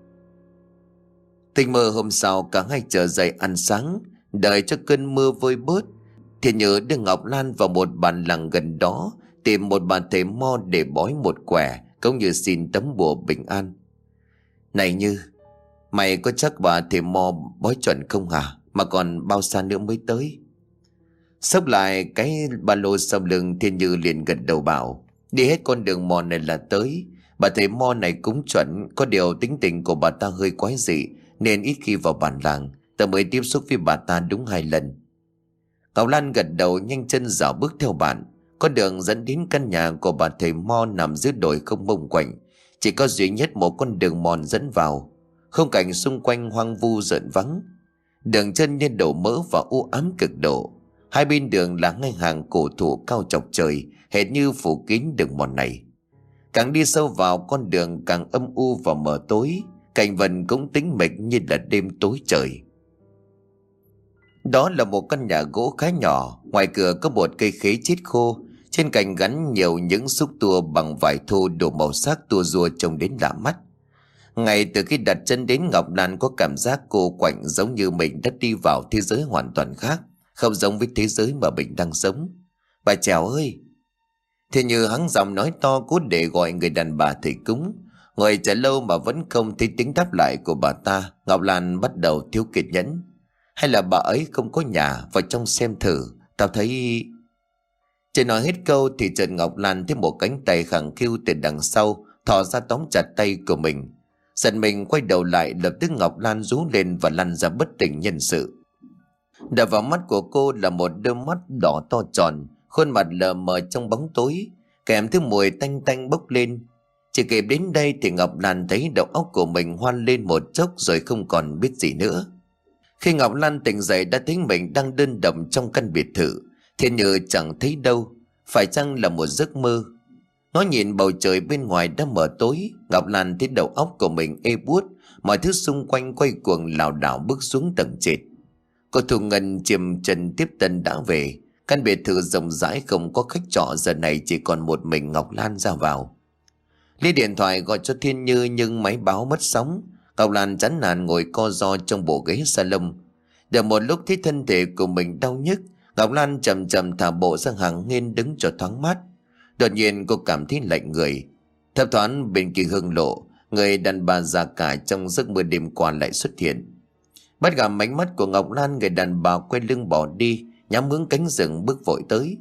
[SPEAKER 1] Tỉnh mơ hôm sau, cả hai chờ dậy ăn sáng, đợi cho cơn mưa vơi bớt. Thiện Như đưa Ngọc Lan vào một bản làng gần đó, tìm một bà thầy mo để bói một quẻ, cũng như xin tấm bùa bình an. "Này Như, mày có chắc bà thầy mo bói chuẩn không hả? Mà còn bao xa nữa mới tới?" Xốc lại cái ba lô sau lưng, Thiên Như liền gật đầu bảo: "Đi hết con đường mòn này là tới. Bà thầy mo này cũng chuẩn, có điều tính tình của bà ta hơi quái dị, nên ít khi vào bản làng. Ta mới tiếp xúc với bà ta đúng hai lần." Ngọc Lan gật đầu, nhanh chân dạo bước theo bạn. Con đường dẫn đến căn nhà của bà thầy mo nằm dưới đồi không mông quạnh, chỉ có duy nhất một con đường mòn dẫn vào. Khung cảnh xung quanh hoang vu rợn vắng, đường chân như đổ mỡ và u ám cực độ. Hai bên đường là ngay hàng cổ thụ cao chọc trời, hệt như phủ kín đường mòn này. Càng đi sâu vào, con đường càng âm u và mờ tối, cảnh vật cũng tĩnh mịch như là đêm tối trời. Đó là một căn nhà gỗ khá nhỏ, ngoài cửa có một cây khế chết khô, trên cành gắn nhiều những xúc tua bằng vải thô đổ màu sắc tua rua trông đến lạ mắt. Ngay từ khi đặt chân đến, Ngọc Lan có cảm giác cô quạnh, giống như mình đã đi vào thế giới hoàn toàn khác, không giống với thế giới mà mình đang sống. Bà Trèo ơi! Thế Như hắng giọng nói to cố để gọi người đàn bà thầy cúng. Ngồi chờ lâu mà vẫn không thấy tiếng đáp lại của bà ta, Ngọc Lan bắt đầu thiếu kiên nhẫn. Hay là bà ấy không có nhà, vào trong xem thử, tao thấy... Chưa nói hết câu thì chợt Ngọc Lan thấy một cánh tay khẳng khiu từ đằng sau thò ra tóm chặt tay của mình. Giật mình quay đầu lại, lập tức Ngọc Lan rú lên và lăn ra bất tỉnh nhân sự. Đập vào mắt của cô là một đôi mắt đỏ to tròn, khuôn mặt lờ mờ trong bóng tối, kèm thứ mùi tanh tanh bốc lên. Chỉ kịp đến đây thì Ngọc Lan thấy đầu óc của mình hoan lên một chốc rồi không còn biết gì nữa. Khi Ngọc Lan tỉnh dậy đã thấy mình đang đơn độc trong căn biệt thự, Thiên Như chẳng thấy đâu. Phải chăng là một giấc mơ? Nó nhìn bầu trời bên ngoài đã mờ tối, Ngọc Lan thấy đầu óc của mình ê buốt, mọi thứ xung quanh quay cuồng lảo đảo bước xuống tầng trệt. Cô Thu Ngân chìm chân tiếp tân đã về. Căn biệt thự rộng rãi không có khách trọ, giờ này chỉ còn một mình Ngọc Lan ra vào. Lấy điện thoại gọi cho Thiên Như nhưng máy báo mất sóng. Ngọc Lan chán nản ngồi co ro trong bộ ghế salon. Được một lúc thấy thân thể của mình đau nhức, Ngọc Lan chậm chậm thả bộ sang hàng nghiêng đứng cho thoáng mát. Đột nhiên cô cảm thấy lạnh người. Thấp thoáng bên kia hương lộ, người đàn bà già cả trong giấc mơ đêm qua lại xuất hiện. Bắt gặp ánh mắt của Ngọc Lan, người đàn bà quay lưng bỏ đi, nhắm hướng cánh rừng bước vội tới.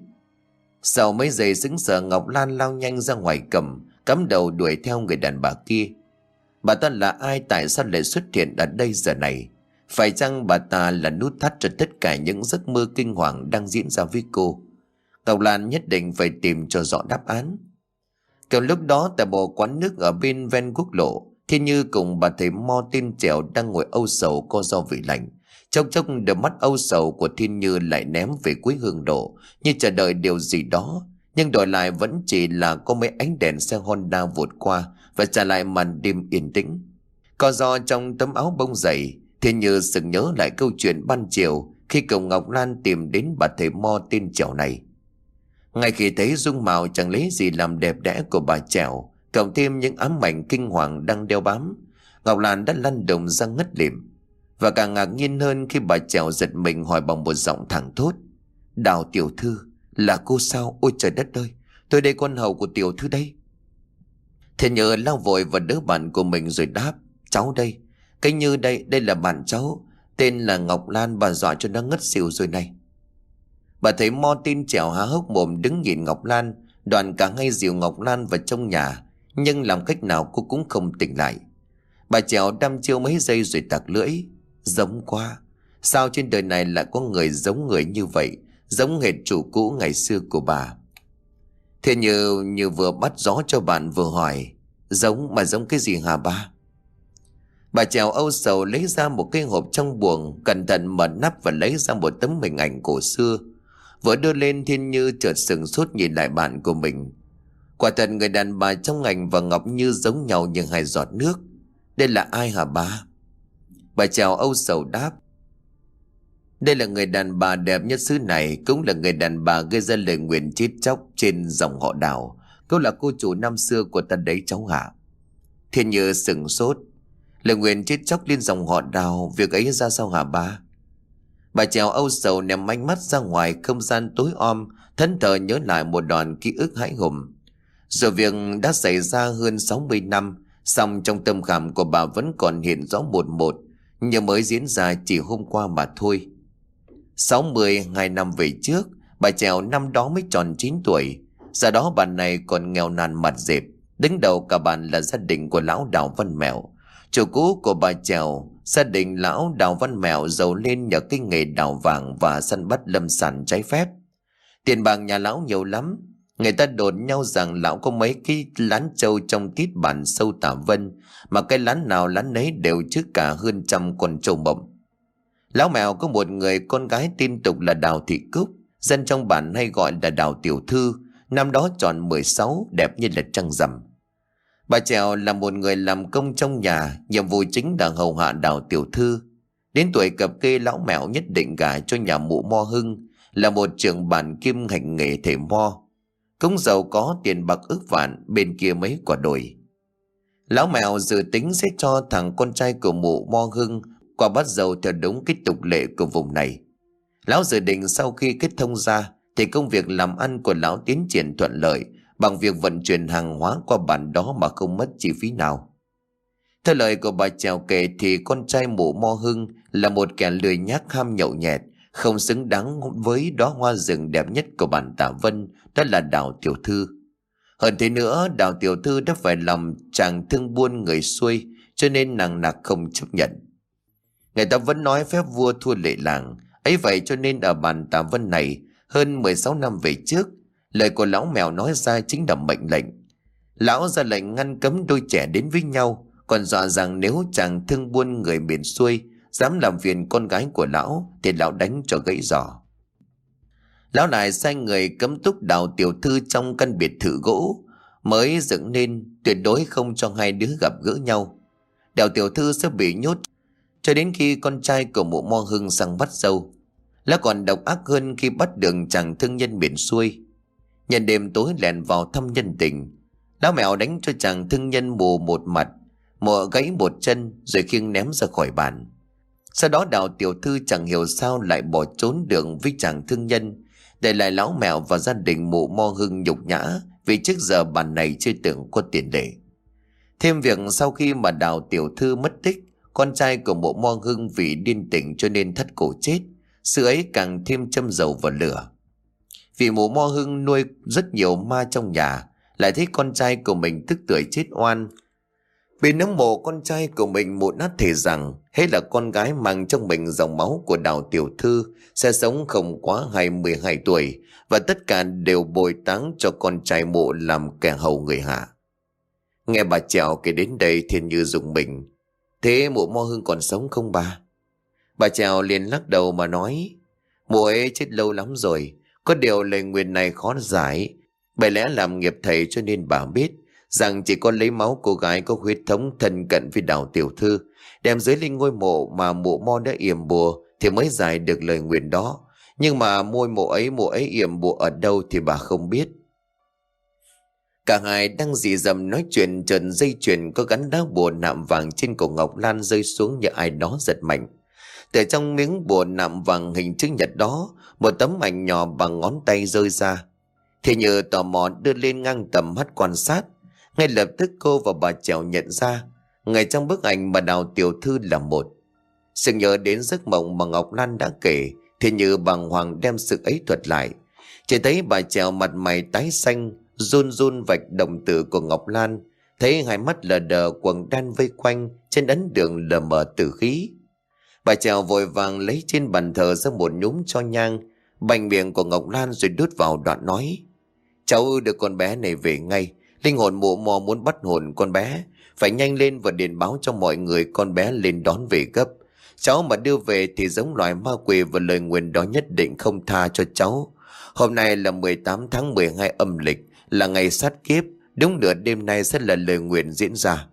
[SPEAKER 1] Sau mấy giây sững sờ, Ngọc Lan lao nhanh ra ngoài cầm, cắm đầu đuổi theo người đàn bà kia. Bà ta là ai, tại sao lại xuất hiện ở đây giờ này? Phải chăng bà ta là nút thắt cho tất cả những giấc mơ kinh hoàng đang diễn ra với cô? Ngọc Lan nhất định phải tìm cho rõ đáp án. Kiểu lúc đó tại một quán nước ở bên ven quốc lộ, Thiên Như cùng bà thầy Mo tên Trèo đang ngồi âu sầu co do vị lạnh. Chốc chốc đôi mắt âu sầu của Thiên Như lại ném về cuối hương độ, như chờ đợi điều gì đó, nhưng đổi lại vẫn chỉ là có mấy ánh đèn xe Honda vụt qua và trả lại màn đêm yên tĩnh. Co do trong tấm áo bông dày, Thiên Như sực nhớ lại câu chuyện ban chiều khi cùng Ngọc Lan tìm đến bà thầy Mo tên Trèo này. Ngay khi thấy dung mạo chẳng lấy gì làm đẹp đẽ của bà Trèo, cộng thêm những ám ảnh kinh hoàng đang đeo bám, Ngọc Lan đã lăn đùng ra ngất lịm. Và càng ngạc nhiên hơn khi bà Trèo giật mình hỏi bằng một giọng thẳng thốt: "Đào tiểu thư, là cô sao? Ôi trời đất ơi, tôi đây, con hầu của tiểu thư đây." Thiên Như lao vội vào đỡ bạn của mình rồi đáp: "Cháu đây, cái Như đây, đây là bạn cháu, tên là Ngọc Lan, bà dọa cho nó ngất xỉu rồi này." Bà thấy Mo tin Trèo há hốc mồm đứng nhìn Ngọc Lan, đoàn cả ngay dìu Ngọc Lan vào trong nhà, nhưng làm cách nào cô cũng không tỉnh lại. Bà Trèo đăm chiêu mấy giây rồi tặc lưỡi: "Giống quá, sao trên đời này lại có người giống người như vậy, giống hệt chủ cũ ngày xưa của bà." Thế như như vừa bắt gió cho bạn vừa hỏi: "Giống mà giống cái gì hả ba?" Bà Trèo âu sầu lấy ra một cái hộp trong buồng, cẩn thận mở nắp và lấy ra một tấm hình ảnh cổ xưa. Vừa đưa lên, Thiên Như chợt sững sốt nhìn lại bạn của mình. Quả thật người đàn bà trong ảnh và Ngọc Như giống nhau như hai giọt nước. Đây là ai hả ba? Bà Trèo âu sầu đáp: "Đây là người đàn bà đẹp nhất xứ này, cũng là người đàn bà gây ra lời nguyền chết chóc trên dòng họ Đào. Cô là cô chủ năm xưa của ta đấy cháu hả?" Thiên Như sững sốt: "Lời nguyền chết chóc lên dòng họ Đào, việc ấy ra sao hả ba?" Bà Trèo âu sầu ném ánh mắt ra ngoài không gian tối om, thẫn thờ nhớ lại một đoạn ký ức hãi hùng. Rồi việc đã xảy ra hơn sáu mươi năm, song trong tâm khảm của bà vẫn còn hiện rõ một một, như mới diễn ra chỉ hôm qua mà thôi. sáu mươi hai năm về trước, bà Trèo năm đó mới tròn chín tuổi. Giờ đó bà này còn nghèo nàn mặt dẹp. Đứng đầu cả bàn là gia đình của lão Đào Văn Mèo. Chủ cũ của bà Trèo, gia đình lão Đào Văn Mèo giàu lên nhờ cái nghề đào vàng và săn bắt lâm sản trái phép. Tiền bạc nhà lão nhiều lắm. Người ta đồn nhau rằng lão có mấy cái lán trâu trong tít bản sâu Tả Vân, mà cái lán nào lán nấy đều chứa cả hơn trăm con trâu mộng. Lão Mèo có một người con gái tên tục là Đào Thị Cúc, dân trong bản hay gọi là Đào tiểu thư, năm đó tròn mười sáu, đẹp như là trăng rằm. Bà Trèo là một người làm công trong nhà, nhiệm vụ chính là hầu hạ Đào tiểu thư. Đến tuổi cập kê, lão Mèo nhất định gả cho nhà mụ Mo Hưng, là một trưởng bản kiêm hành nghề thể mo. Cũng giàu có tiền bạc ức vạn, bên kia mấy quả đồi. Lão Mèo dự tính sẽ cho thằng con trai của mụ Mo Hưng qua bắt dâu theo đúng cái tục lệ của vùng này. Lão dự định sau khi kết thông ra thì công việc làm ăn của lão tiến triển thuận lợi bằng việc vận chuyển hàng hóa qua bản đó mà không mất chi phí nào. Theo lời của bà Trèo kể thì con trai mụ Mo Hưng là một kẻ lười nhác ham nhậu nhẹt, không xứng đáng với đóa hoa rừng đẹp nhất của bản Tả Vân, đó là Đào tiểu thư. Hơn thế nữa, Đào tiểu thư đã phải làm chàng thương buôn người xuôi, cho nên nàng nặc không chấp nhận. Người ta vẫn nói phép vua thua lệ làng, ấy vậy cho nên ở bản Tả Vân này, hơn mười sáu năm về trước, lời của lão Mèo nói ra chính là mệnh lệnh. Lão ra lệnh ngăn cấm đôi trẻ đến với nhau, còn dọa rằng nếu chàng thương buôn người miền xuôi dám làm phiền con gái của lão thì lão đánh cho gãy giò. Lão lại sai người cấm túc Đào tiểu thư trong căn biệt thự gỗ mới dựng nên, tuyệt đối không cho hai đứa gặp gỡ nhau. Đào tiểu thư sẽ bị nhốt cho đến khi con trai của mụ Mo Hưng sang bắt dâu. Lão còn độc ác hơn khi bắt được chàng thương nhân miền xuôi. Nhân đêm tối lẻn vào thăm nhân tình, lão Mèo đánh cho chàng thương nhân mù một mặt, mộ gãy một chân rồi khiêng ném ra khỏi bàn. Sau đó Đào tiểu thư chẳng hiểu sao lại bỏ trốn đường với chàng thương nhân, để lại lão Mèo và gia đình mụ Mo Hưng nhục nhã vì trước giờ bàn này chưa từng có tiền lệ. Thêm việc sau khi mà Đào tiểu thư mất tích, con trai của mụ Mo Hưng vì điên tỉnh cho nên thắt cổ chết, sự ấy càng thêm châm dầu vào lửa. Vì mụ Mo Hưng nuôi rất nhiều ma trong nhà, lại thấy con trai của mình tức tuổi chết oan. Bên nấm mộ con trai của mình, mụ nát thề rằng hết là con gái mang trong mình dòng máu của Đào tiểu thư sẽ sống không quá hai mươi hai tuổi, và tất cả đều bồi táng cho con trai mụ làm kẻ hầu người hạ. Nghe bà Trèo kể đến đây Thiên Như rùng mình. Thế mụ Mo Hưng còn sống không bà? Bà Trèo liền lắc đầu mà nói, mụ ấy chết lâu lắm rồi, có điều lời nguyền này khó giải. Bởi lẽ làm nghiệp thầy cho nên bà biết rằng chỉ có lấy máu cô gái có huyết thống thân cận với Đào tiểu thư, đem dưới lên ngôi mộ mà mụ Mo đã yểm bùa thì mới giải được lời nguyền đó. Nhưng mà ngôi mộ ấy mộ ấy yểm bùa ở đâu thì bà không biết. Cả hai đang dì dầm nói chuyện, chợt dây chuyền có gắn đá bùa nạm vàng trên cổ Ngọc Lan rơi xuống như ai đó giật mạnh. Từ trong miếng bùa nạm vàng hình chữ nhật đó, một tấm ảnh nhỏ bằng ngón tay rơi ra. Thì Như tò mò đưa lên ngang tầm mắt quan sát. Ngay lập tức cô và bà Trèo nhận ra người trong bức ảnh mà Đào tiểu thư là một. Sự nhớ đến giấc mộng mà Ngọc Lan đã kể, thì Như bàng hoàng đem sự ấy thuật lại. Chỉ thấy bà Trèo mặt mày tái xanh, run run vạch đồng tử của Ngọc Lan, thấy hai mắt lờ đờ quầng đan vây quanh, trên ấn đường lờ mờ tử khí. Bà Trèo vội vàng lấy trên bàn thờ ra một nhúm cho nhang, bành miệng của Ngọc Lan rồi đút vào đoạn nói, cháu đưa con bé này về ngay. Linh hồn mụ Mo muốn bắt hồn con bé, phải nhanh lên và điện báo cho mọi người con bé lên đón về gấp. Cháu mà đưa về thì giống loài ma quỷ, và lời nguyền đó nhất định không tha cho cháu. Hôm nay là mười tám tháng mười hai âm lịch, là ngày sát kiếp, đúng nửa đêm nay sẽ là lời nguyền diễn ra.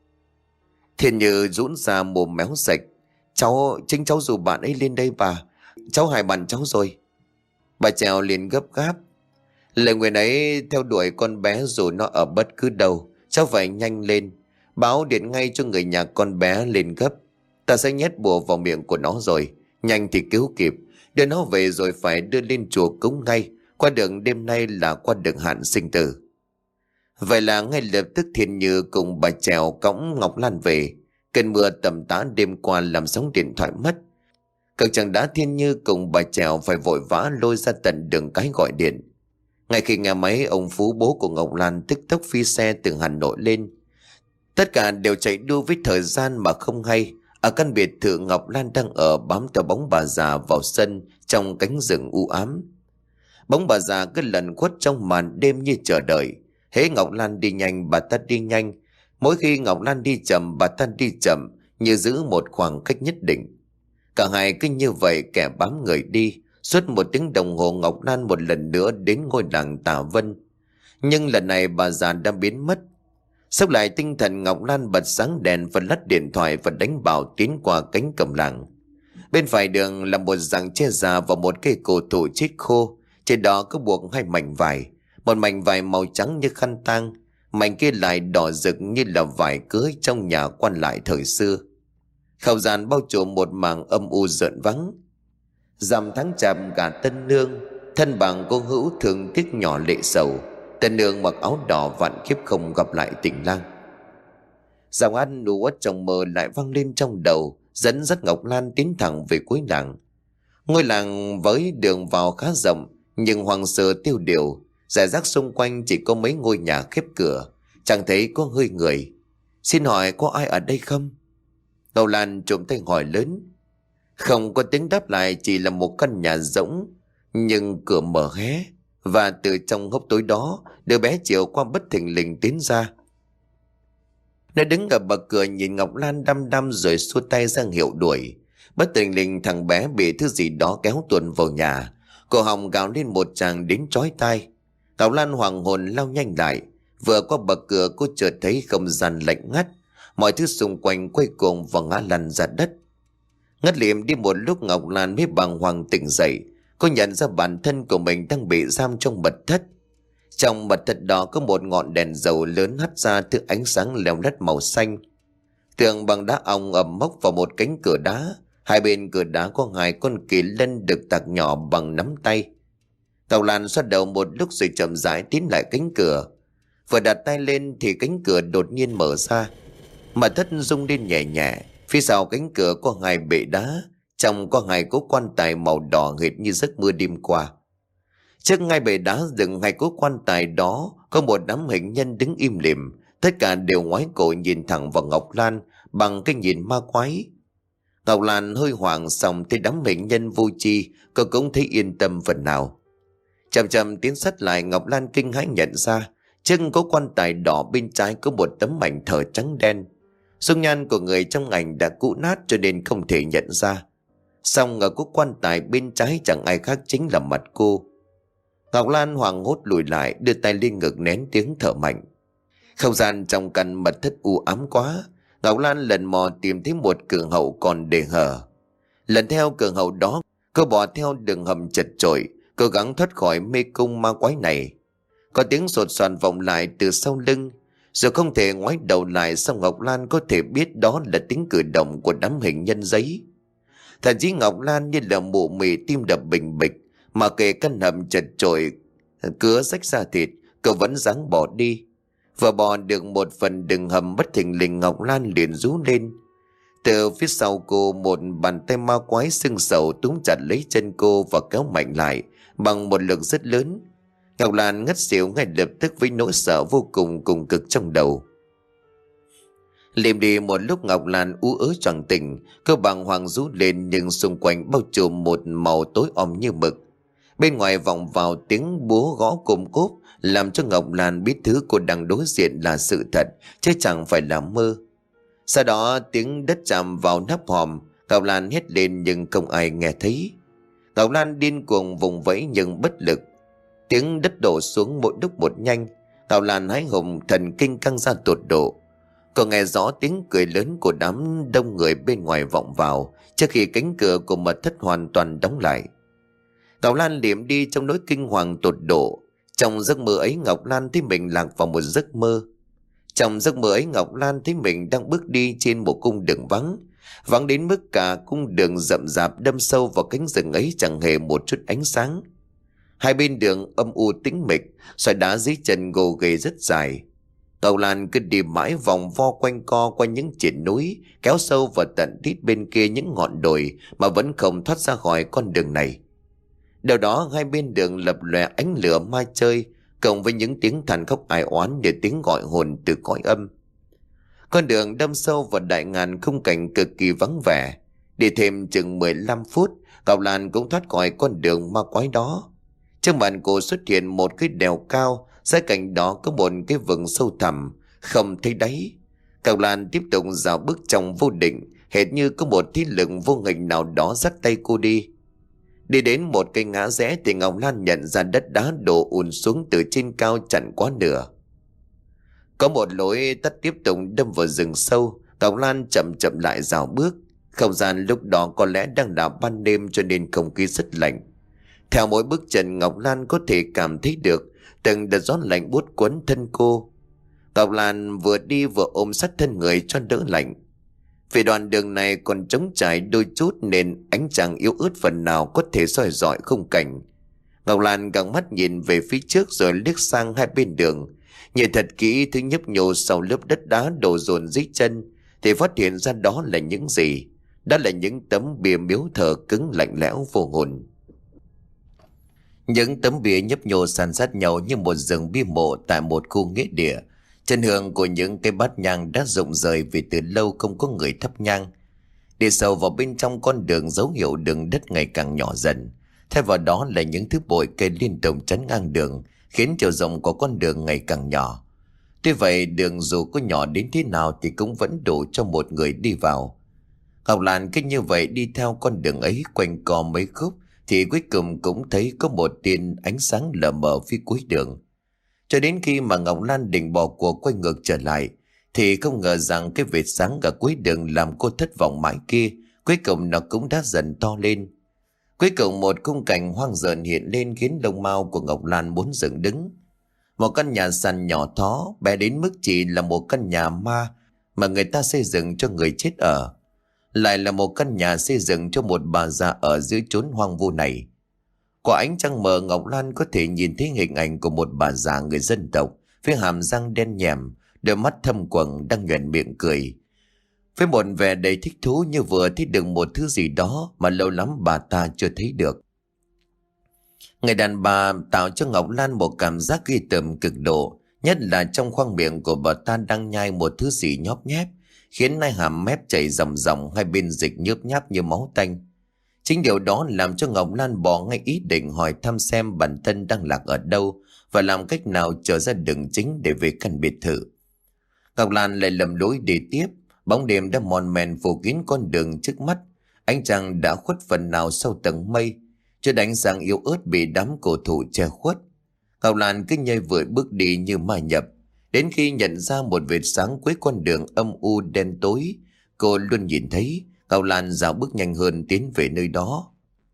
[SPEAKER 1] Thiên Như rũn ra mồm méo sạch. Cháu, chính cháu dù bạn ấy lên đây bà. Cháu hại bạn cháu rồi. Bà Trèo liền gấp gáp. Lời nguyền ấy theo đuổi con bé dù nó ở bất cứ đâu. Cháu phải nhanh lên, báo điện ngay cho người nhà con bé lên gấp. Ta sẽ nhét bùa vào miệng của nó rồi, nhanh thì cứu kịp. Đưa nó về rồi phải đưa lên chùa cúng ngay. Qua đường đêm nay là qua đường hạn sinh tử. Vậy là ngay lập tức Thiên Như cùng bà Trèo cõng Ngọc Lan về. Cơn mưa tầm tã đêm qua làm sóng điện thoại mất. Cực chẳng đã Thiên Như cùng bà Trèo phải vội vã lôi ra tận đường cái gọi điện. Ngay khi nghe máy, ông Phú bố của Ngọc Lan tức tốc phi xe từ Hà Nội lên. Tất cả đều chạy đua với thời gian mà không hay. Ở căn biệt thự Ngọc Lan đang ở bám theo bóng bà già vào sân trong cánh rừng u ám. Bóng bà già cứ lần khuất trong màn đêm như chờ đợi. Hễ Ngọc Lan đi nhanh bà ta đi nhanh. Mỗi khi Ngọc Lan đi chậm bà ta đi chậm, như giữ một khoảng cách nhất định. Cả hai cứ như vậy kẻ bám người đi. Suốt một tiếng đồng hồ Ngọc Lan một lần nữa đến ngôi làng Tả Vân. Nhưng lần này bà già đã biến mất. Sốc lại tinh thần, Ngọc Lan bật sáng đèn và lắt điện thoại và đánh bảo tiến qua cánh cổng làng. Bên phải đường là một rặng tre già và một cây cổ thụ chết khô. Trên đó có buộc hai mảnh vải. Một mảnh vải màu trắng như khăn tang, mảnh kia lại đỏ rực như là vải cưới trong nhà quan lại thời xưa. Không gian bao trùm một mảng âm u rợn vắng. Rằm tháng chạp gà tân nương, thân bằng cô hữu thường tiếc nhỏ lệ sầu. Tân nương mặc áo đỏ vạn kiếp không gặp lại tình lang. Giọng ăn đủ uất trong mơ lại vang lên trong đầu, dẫn dắt Ngọc Lan tiến thẳng về cuối làng. Ngôi làng với đường vào khá rộng, nhưng hoang sơ tiêu điều, rải rác xung quanh chỉ có mấy ngôi nhà khép cửa, chẳng thấy có hơi người. Xin hỏi có ai ở đây không? Ngọc Lan trộm tay hỏi lớn. Không có tiếng đáp lại, chỉ là một căn nhà rỗng, nhưng cửa mở hé, và từ trong hốc tối đó, đứa bé chiều qua bất thình lình tiến ra. Nó đứng ở bậc cửa nhìn Ngọc Lan đăm đăm rồi xua tay ra hiệu đuổi. Bất thình lình thằng bé bị thứ gì đó kéo tuồn vào nhà, cổ họng gào lên một tràng đến chói tai. Ngọc Lan hoàng hồn lao nhanh lại. Vừa qua bậc cửa cô chợt thấy không gian lạnh ngắt, mọi thứ xung quanh quay cuồng và ngã lăn ra đất. Ngất liệm đi một lúc, Ngọc Lan mới bàng hoàng tỉnh dậy. Cô nhận ra bản thân của mình đang bị giam trong mật thất. Trong mật thất đó có một ngọn đèn dầu lớn hắt ra thứ ánh sáng leo lét màu xanh. Tường bằng đá ong ẩm mốc vào một cánh cửa đá. Hai bên cửa đá có hai con kỳ lân được tạc nhỏ bằng nắm tay. Ngọc Lan xoát đầu một lúc rồi chậm rãi tiến lại cánh cửa. Vừa đặt tay lên thì cánh cửa đột nhiên mở ra. Mật thất rung lên nhẹ nhẹ. Phía sau cánh cửa có hai bệ đá, trong có hai cố quan tài màu đỏ hệt như giấc mưa đêm qua. Trước ngay bệ đá dựng hai cố quan tài đó có một đám hình nhân đứng im lìm, tất cả đều ngoái cổ nhìn thẳng vào Ngọc Lan bằng cái nhìn ma quái. Ngọc Lan hơi hoảng, xong thấy đám hình nhân vô tri, cô cũng thấy yên tâm phần nào. Chậm chậm tiến sát lại, Ngọc Lan kinh hãi nhận ra chân cố quan tài đỏ bên trái có một tấm mảnh thờ trắng đen. Dung nhan của người trong ảnh đã cũ nát cho nên không thể nhận ra. Song ở cố quan tài bên trái chẳng ai khác chính là mặt cô. Ngọc Lan hoảng hốt lùi lại, đưa tay lên ngực nén tiếng thở mạnh. Không gian trong căn mật thất u ám quá. Ngọc Lan lần mò tìm thấy một cửa hậu còn để hở. Lần theo cửa hậu đó, cô bỏ theo đường hầm chật chội, cố gắng thoát khỏi mê cung ma quái này. Có tiếng sột soàn vọng lại từ sau lưng. Dù không thể ngoái đầu lại, song Ngọc Lan có thể biết đó là tiếng cử động của đám hình nhân giấy. Thậm chí Ngọc Lan như là mụ mị, tim đập bình bịch, mà kể căn hầm chật chội, cứa rách da thịt, cô vẫn dáng bỏ đi. Vừa bỏ được một phần đường hầm, bất thình lình Ngọc Lan liền rú lên. Từ phía sau cô, một bàn tay ma quái sưng sầu túm chặt lấy chân cô và kéo mạnh lại bằng một lực rất lớn. Ngọc Lan ngất xỉu ngay lập tức với nỗi sợ vô cùng cùng cực trong đầu. Liệm đi một lúc, Ngọc Lan ú ớ choàng tỉnh, cơ bàng hoàng rú lên, nhưng xung quanh bao trùm một màu tối om như mực. Bên ngoài vọng vào tiếng búa gõ cồm cốp, làm cho Ngọc Lan biết thứ cô đang đối diện là sự thật, chứ chẳng phải là mơ. Sau đó tiếng đất chạm vào nắp hòm, Ngọc Lan hét lên nhưng không ai nghe thấy. Ngọc Lan điên cuồng vùng vẫy nhưng bất lực. Tiếng đất đổ xuống một lúc một nhanh. Ngọc Lan hái hùng, thần kinh căng ra tột độ. Cô nghe rõ tiếng cười lớn của đám đông người bên ngoài vọng vào, trước khi cánh cửa của mật thất hoàn toàn đóng lại. Ngọc Lan liệm đi trong nỗi kinh hoàng tột độ. Trong giấc mơ ấy, Ngọc Lan thấy mình lạc vào một giấc mơ. Trong giấc mơ ấy, Ngọc Lan thấy mình đang bước đi trên một cung đường vắng, vắng đến mức cả cung đường rậm rạp đâm sâu vào cánh rừng ấy chẳng hề một chút ánh sáng. Hai bên đường âm u tĩnh mịch, sỏi đá dưới chân gồ ghề rất dài. Ngọc Lan cứ đi mãi vòng vo quanh co qua những triển núi, kéo sâu vào tận tít bên kia những ngọn đồi mà vẫn không thoát ra khỏi con đường này. Đầu đó hai bên đường lập lòe ánh lửa ma chơi, cộng với những tiếng than khóc ai oán như tiếng gọi hồn từ cõi âm. Con đường đâm sâu vào đại ngàn khung cảnh cực kỳ vắng vẻ. Đi thêm chừng mười lăm phút, Ngọc Lan cũng thoát khỏi con đường ma quái đó. Trước mặt cô xuất hiện một cái đèo cao, dưới cạnh đó có một cái vực sâu thẳm, không thấy đáy. Ngọc Lan tiếp tục dạo bước trong vô định, hệt như có một thế lực vô hình nào đó dắt tay cô đi. Đi đến một cây ngã rẽ thì Ngọc Lan nhận ra đất đá đổ ùn xuống từ trên cao chặn quá nửa. Có một lối tắt tiếp tục đâm vào rừng sâu. Ngọc Lan chậm chậm lại dạo bước. Không gian lúc đó có lẽ đang là ban đêm cho nên không khí rất lạnh. Theo mỗi bước chân, Ngọc Lan có thể cảm thấy được từng đợt gió lạnh buốt quấn thân cô. Ngọc Lan vừa đi vừa ôm sát thân người cho đỡ lạnh. Vì đoạn đường này còn trống trải đôi chút nên ánh trăng yếu ớt phần nào có thể soi rọi khung cảnh. Ngọc Lan gắng mắt nhìn về phía trước rồi liếc sang hai bên đường. Nhìn thật kỹ thứ nhấp nhô sau lớp đất đá đổ dồn dưới chân thì phát hiện ra đó là những gì. Đó là những tấm bia miếu thờ cứng lạnh lẽo vô hồn. Những tấm bia nhấp nhô san sát nhau như một rừng bia mộ tại một khu nghĩa địa. Chân hương của những cái bát nhang đã rụng rời vì từ lâu không có người thắp nhang. Đi sâu vào bên trong con đường, dấu hiệu đường đất ngày càng nhỏ dần. Thay vào đó là những thứ bụi cây liên tục chắn ngang đường, khiến chiều rộng của con đường ngày càng nhỏ. Tuy vậy đường dù có nhỏ đến thế nào thì cũng vẫn đủ cho một người đi vào. Ngọc Lan cứ như vậy đi theo con đường ấy quanh co mấy khúc thì cuối cùng cũng thấy có một tia ánh sáng lờ mờ phía cuối đường. Cho đến khi mà Ngọc Lan định bỏ cuộc quay ngược trở lại thì không ngờ rằng cái vệt sáng ở cuối đường làm cô thất vọng mãi kia cuối cùng nó cũng đã dần to lên. Cuối cùng một khung cảnh hoang dợn hiện lên khiến lông mao của Ngọc Lan muốn dựng đứng. Một căn nhà sàn nhỏ thó, bé đến mức chỉ là một căn nhà ma mà người ta xây dựng cho người chết ở. Lại là một căn nhà xây dựng cho một bà già ở giữa chốn hoang vu này. Qua ánh trăng mờ, Ngọc Lan có thể nhìn thấy hình ảnh của một bà già người dân tộc với hàm răng đen nhèm, đôi mắt thâm quầng đang nhoẻn miệng cười. Với một vẻ đầy thích thú như vừa thấy được một thứ gì đó mà lâu lắm bà ta chưa thấy được. Người đàn bà tạo cho Ngọc Lan một cảm giác ghê tởm cực độ, nhất là trong khoang miệng của bà ta đang nhai một thứ gì nhóp nhép, khiến hai hàm mép chảy ròng ròng, hai bên dịch nhớp nháp như máu tanh. Chính điều đó làm cho Ngọc Lan bỏ ngay ý định hỏi thăm xem bản thân đang lạc ở đâu và làm cách nào trở ra đường chính để về căn biệt thự. Ngọc Lan lại lầm lối đi tiếp. Bóng đêm đã mòn mèn phủ kín con đường trước mắt. Ánh trăng đã khuất phần nào sau tầng mây, cho ánh sáng yếu ớt bị đám cổ thụ che khuất. Ngọc Lan cứ nhây vội bước đi như ma nhập. Đến khi nhận ra một vệt sáng cuối con đường âm u đen tối cô luôn nhìn thấy, Ngọc Lan dạo bước nhanh hơn tiến về nơi đó.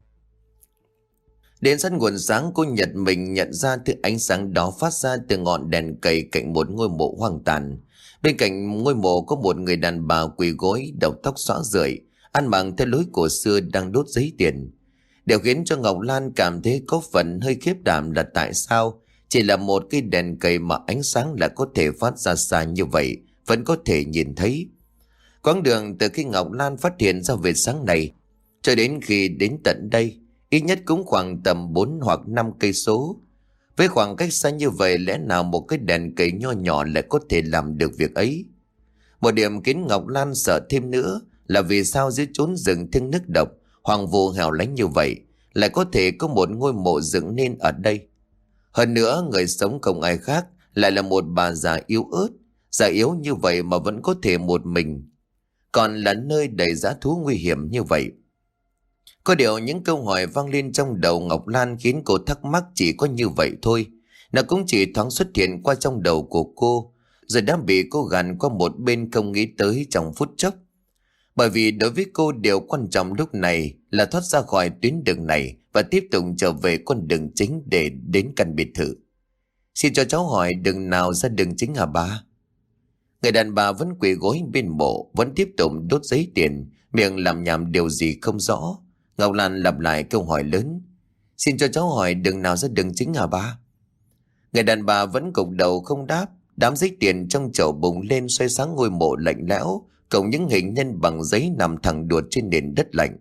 [SPEAKER 1] Đến sát nguồn sáng, cô nhật mình nhận ra thứ ánh sáng đó phát ra từ ngọn đèn cầy cạnh một ngôi mộ hoang tàn. Bên cạnh ngôi mộ có một người đàn bà quỳ gối, đầu tóc xõa rượi, ăn mặc theo lối cổ xưa đang đốt giấy tiền. Điều khiến cho Ngọc Lan cảm thấy có phần hơi khiếp đảm là tại sao chỉ là một cái đèn cầy mà ánh sáng lại có thể phát ra xa như vậy, vẫn có thể nhìn thấy. Quãng đường từ khi Ngọc Lan phát hiện ra vệt sáng này cho đến khi đến tận đây ít nhất cũng khoảng tầm bốn hoặc năm cây số. Với khoảng cách xa như vậy, lẽ nào một cái đèn cầy nho nhỏ lại có thể làm được việc ấy? Một điểm khiến Ngọc Lan sợ thêm nữa là vì sao dưới chốn rừng thiêng nước độc, hoang vu hẻo lánh như vậy lại có thể có một ngôi mộ dựng nên ở đây. Hơn nữa, người sống không ai khác lại là một bà già yếu ớt, già yếu như vậy mà vẫn có thể một mình, còn là nơi đầy dã thú nguy hiểm như vậy. Có điều những câu hỏi vang lên trong đầu Ngọc Lan khiến cô thắc mắc chỉ có như vậy thôi. Nó cũng chỉ thoáng xuất hiện qua trong đầu của cô, rồi đã bị cô gạt qua một bên không nghĩ tới trong phút chốc. Bởi vì đối với cô điều quan trọng lúc này là thoát ra khỏi tuyến đường này và tiếp tục trở về con đường chính để đến căn biệt thự. Xin cho cháu hỏi đường nào ra đường chính hả bà? Người đàn bà vẫn quỳ gối bên mộ, vẫn tiếp tục đốt giấy tiền, miệng làm nhảm điều gì không rõ. Ngọc Lan lặp lại câu hỏi lớn. Xin cho cháu hỏi đường nào ra đường chính hả bà? Người đàn bà vẫn gục đầu không đáp. Đám giấy tiền trong chậu bùng lên xoay sáng ngôi mộ lạnh lẽo, cộng những hình nhân bằng giấy nằm thẳng đuột trên nền đất lạnh.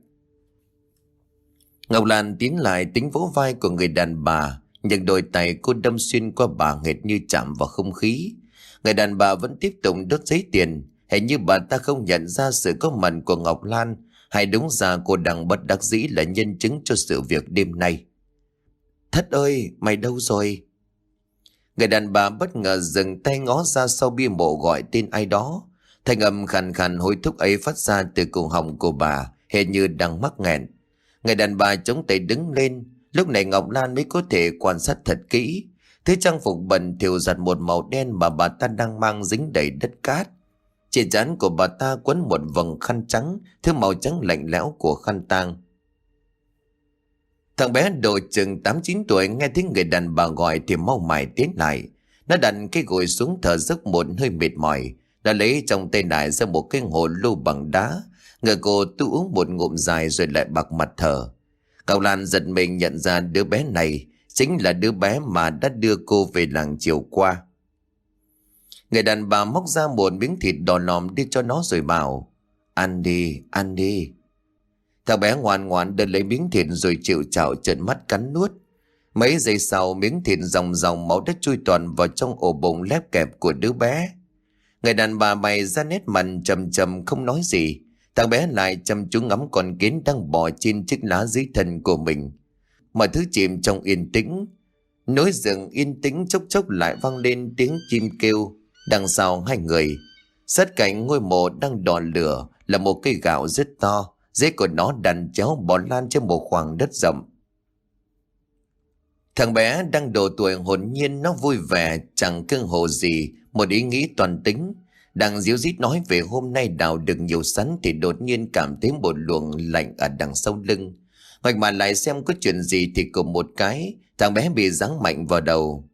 [SPEAKER 1] Ngọc Lan tiến lại tính vỗ vai của người đàn bà, nhưng đôi tay cô đâm xuyên qua bà hệt như chạm vào không khí. Người đàn bà vẫn tiếp tục đốt giấy tiền, hình như bà ta không nhận ra sự có mặt của Ngọc Lan, hay đúng ra cô đang bất đắc dĩ là nhân chứng cho sự việc đêm nay. Thất ơi, mày đâu rồi? Người đàn bà bất ngờ dừng tay ngó ra sau bia mộ gọi tên ai đó. Thanh âm khàn khàn hối thúc ấy phát ra từ cổ họng của bà, hệt như đang mắc nghẹn. Người đàn bà chống tay đứng lên. Lúc này Ngọc Lan mới có thể quan sát thật kỹ. Thấy trang phục bẩn thỉu giặt một màu đen mà bà ta đang mang dính đầy đất cát. Trên trán của bà ta quấn một vầng khăn trắng, thứ màu trắng lạnh lẽo của khăn tang. Thằng bé độ chừng tám chín tuổi nghe thấy người đàn bà gọi thì mau mải tiến lại. Nó đặt cái gối xuống thở dốc một hơi mệt mỏi. Nó lấy trong tay nải ra một cái hồ lô bằng đá. Người cô tu uống một ngụm dài rồi lại bạc mặt thở. Ngọc Lan giật mình nhận ra đứa bé này chính là đứa bé mà đã đưa cô về làng chiều qua. Người đàn bà móc ra một miếng thịt đỏ lòm đưa cho nó rồi bảo: Ăn đi, ăn đi. Thằng bé ngoan ngoãn đưa lấy miếng thịt rồi chịu chạo trợn mắt cắn nuốt. Mấy giây sau miếng thịt dòng dòng máu đã chui toàn vào trong ổ bụng lép kẹp của đứa bé. Người đàn bà bày ra nét mặt trầm trầm không nói gì. Thằng bé lại chăm chú ngắm con kiến đang bò trên chiếc lá dưới thân của mình. Mọi thứ chìm trong yên tĩnh. Núi rừng yên tĩnh chốc chốc lại vang lên tiếng chim kêu. Đằng sau hai người, sát cạnh ngôi mộ đang đỏ lửa là một cây gạo rất to. Rễ của nó đàn chéo bò lan trên một khoảng đất rộng. Thằng bé đang độ tuổi hồn nhiên, nó vui vẻ chẳng cưng hồ gì, một ý nghĩ toàn tính. Đang díu dít nói về hôm nay đào được nhiều sắn thì đột nhiên cảm thấy một luồng lạnh ở đằng sau lưng. Ngoảnh mặt lại xem có chuyện gì thì cùng một cái, thằng bé bị giáng mạnh vào đầu,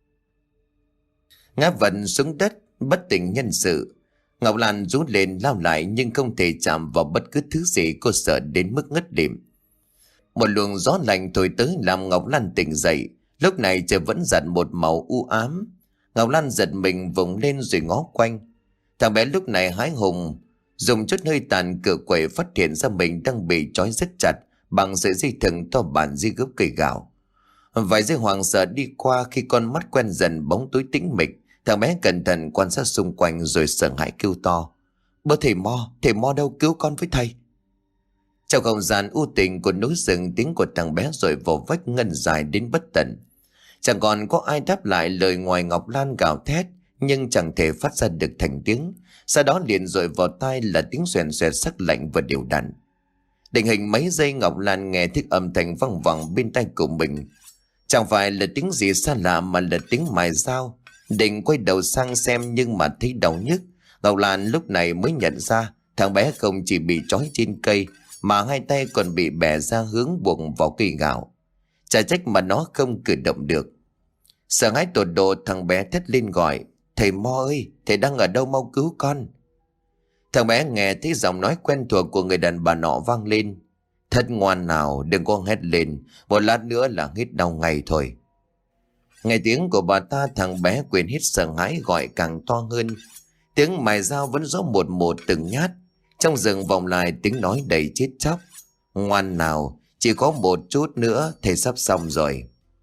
[SPEAKER 1] ngã vật xuống đất bất tỉnh nhân sự. Ngọc Lan rú lên lao lại nhưng không thể chạm vào bất cứ thứ gì, cô sợ đến mức ngất lịm. Một luồng gió lạnh thổi tới làm Ngọc Lan tỉnh dậy. Lúc này trời vẫn dặn một màu u ám. Ngọc Lan giật mình vùng lên rồi ngó quanh. Thằng bé lúc này hái hùng, dùng chút hơi tàn cựa quậy phát hiện ra mình đang bị trói rất chặt bằng sợi dây thừng to bản dưới gốc cây gạo. Vài giây hoảng sợ đi qua, khi con mắt quen dần bóng tối tĩnh mịch, thằng bé cẩn thận quan sát xung quanh rồi sợ hãi kêu to: Bơ thầy Mo, thầy Mo đâu, cứu con với thầy. Trong không gian u tĩnh của núi rừng, tiếng của thằng bé rồi vào vách ngân dài đến bất tận. Chẳng còn có ai đáp lại lời ngoài Ngọc Lan gào thét, nhưng chẳng thể phát ra được thành tiếng. Sau đó liền rồi vào tai là tiếng xoèn xoẹt sắc lạnh và đều đặn. Định hình mấy giây, Ngọc Lan nghe thích âm thanh văng vẳng bên tai của mình. Chẳng phải là tiếng gì xa lạ mà là tiếng mài dao. Định quay đầu sang xem nhưng mà thấy đau nhức. Ngọc Lan lúc này mới nhận ra thằng bé không chỉ bị trói trên cây mà hai tay còn bị bẻ ra hướng buộc vào cây gạo. Chả trách mà nó không cử động được. Sợ hãi tột độ, thằng bé thét lên gọi: Thầy Mo ơi, thầy đang ở đâu, mau cứu con. Thằng bé nghe thấy giọng nói quen thuộc của người đàn bà nọ vang lên: Thật ngoan nào, đừng có hét lên, một lát nữa là hít đau ngay thôi. Nghe tiếng của bà ta, thằng bé quên hít sợ hãi gọi càng to hơn. Tiếng mài dao vẫn rõ một một từng nhát. Trong rừng vọng lại tiếng nói đầy chết chóc: Ngoan nào, chỉ có một chút nữa thầy sắp xong rồi.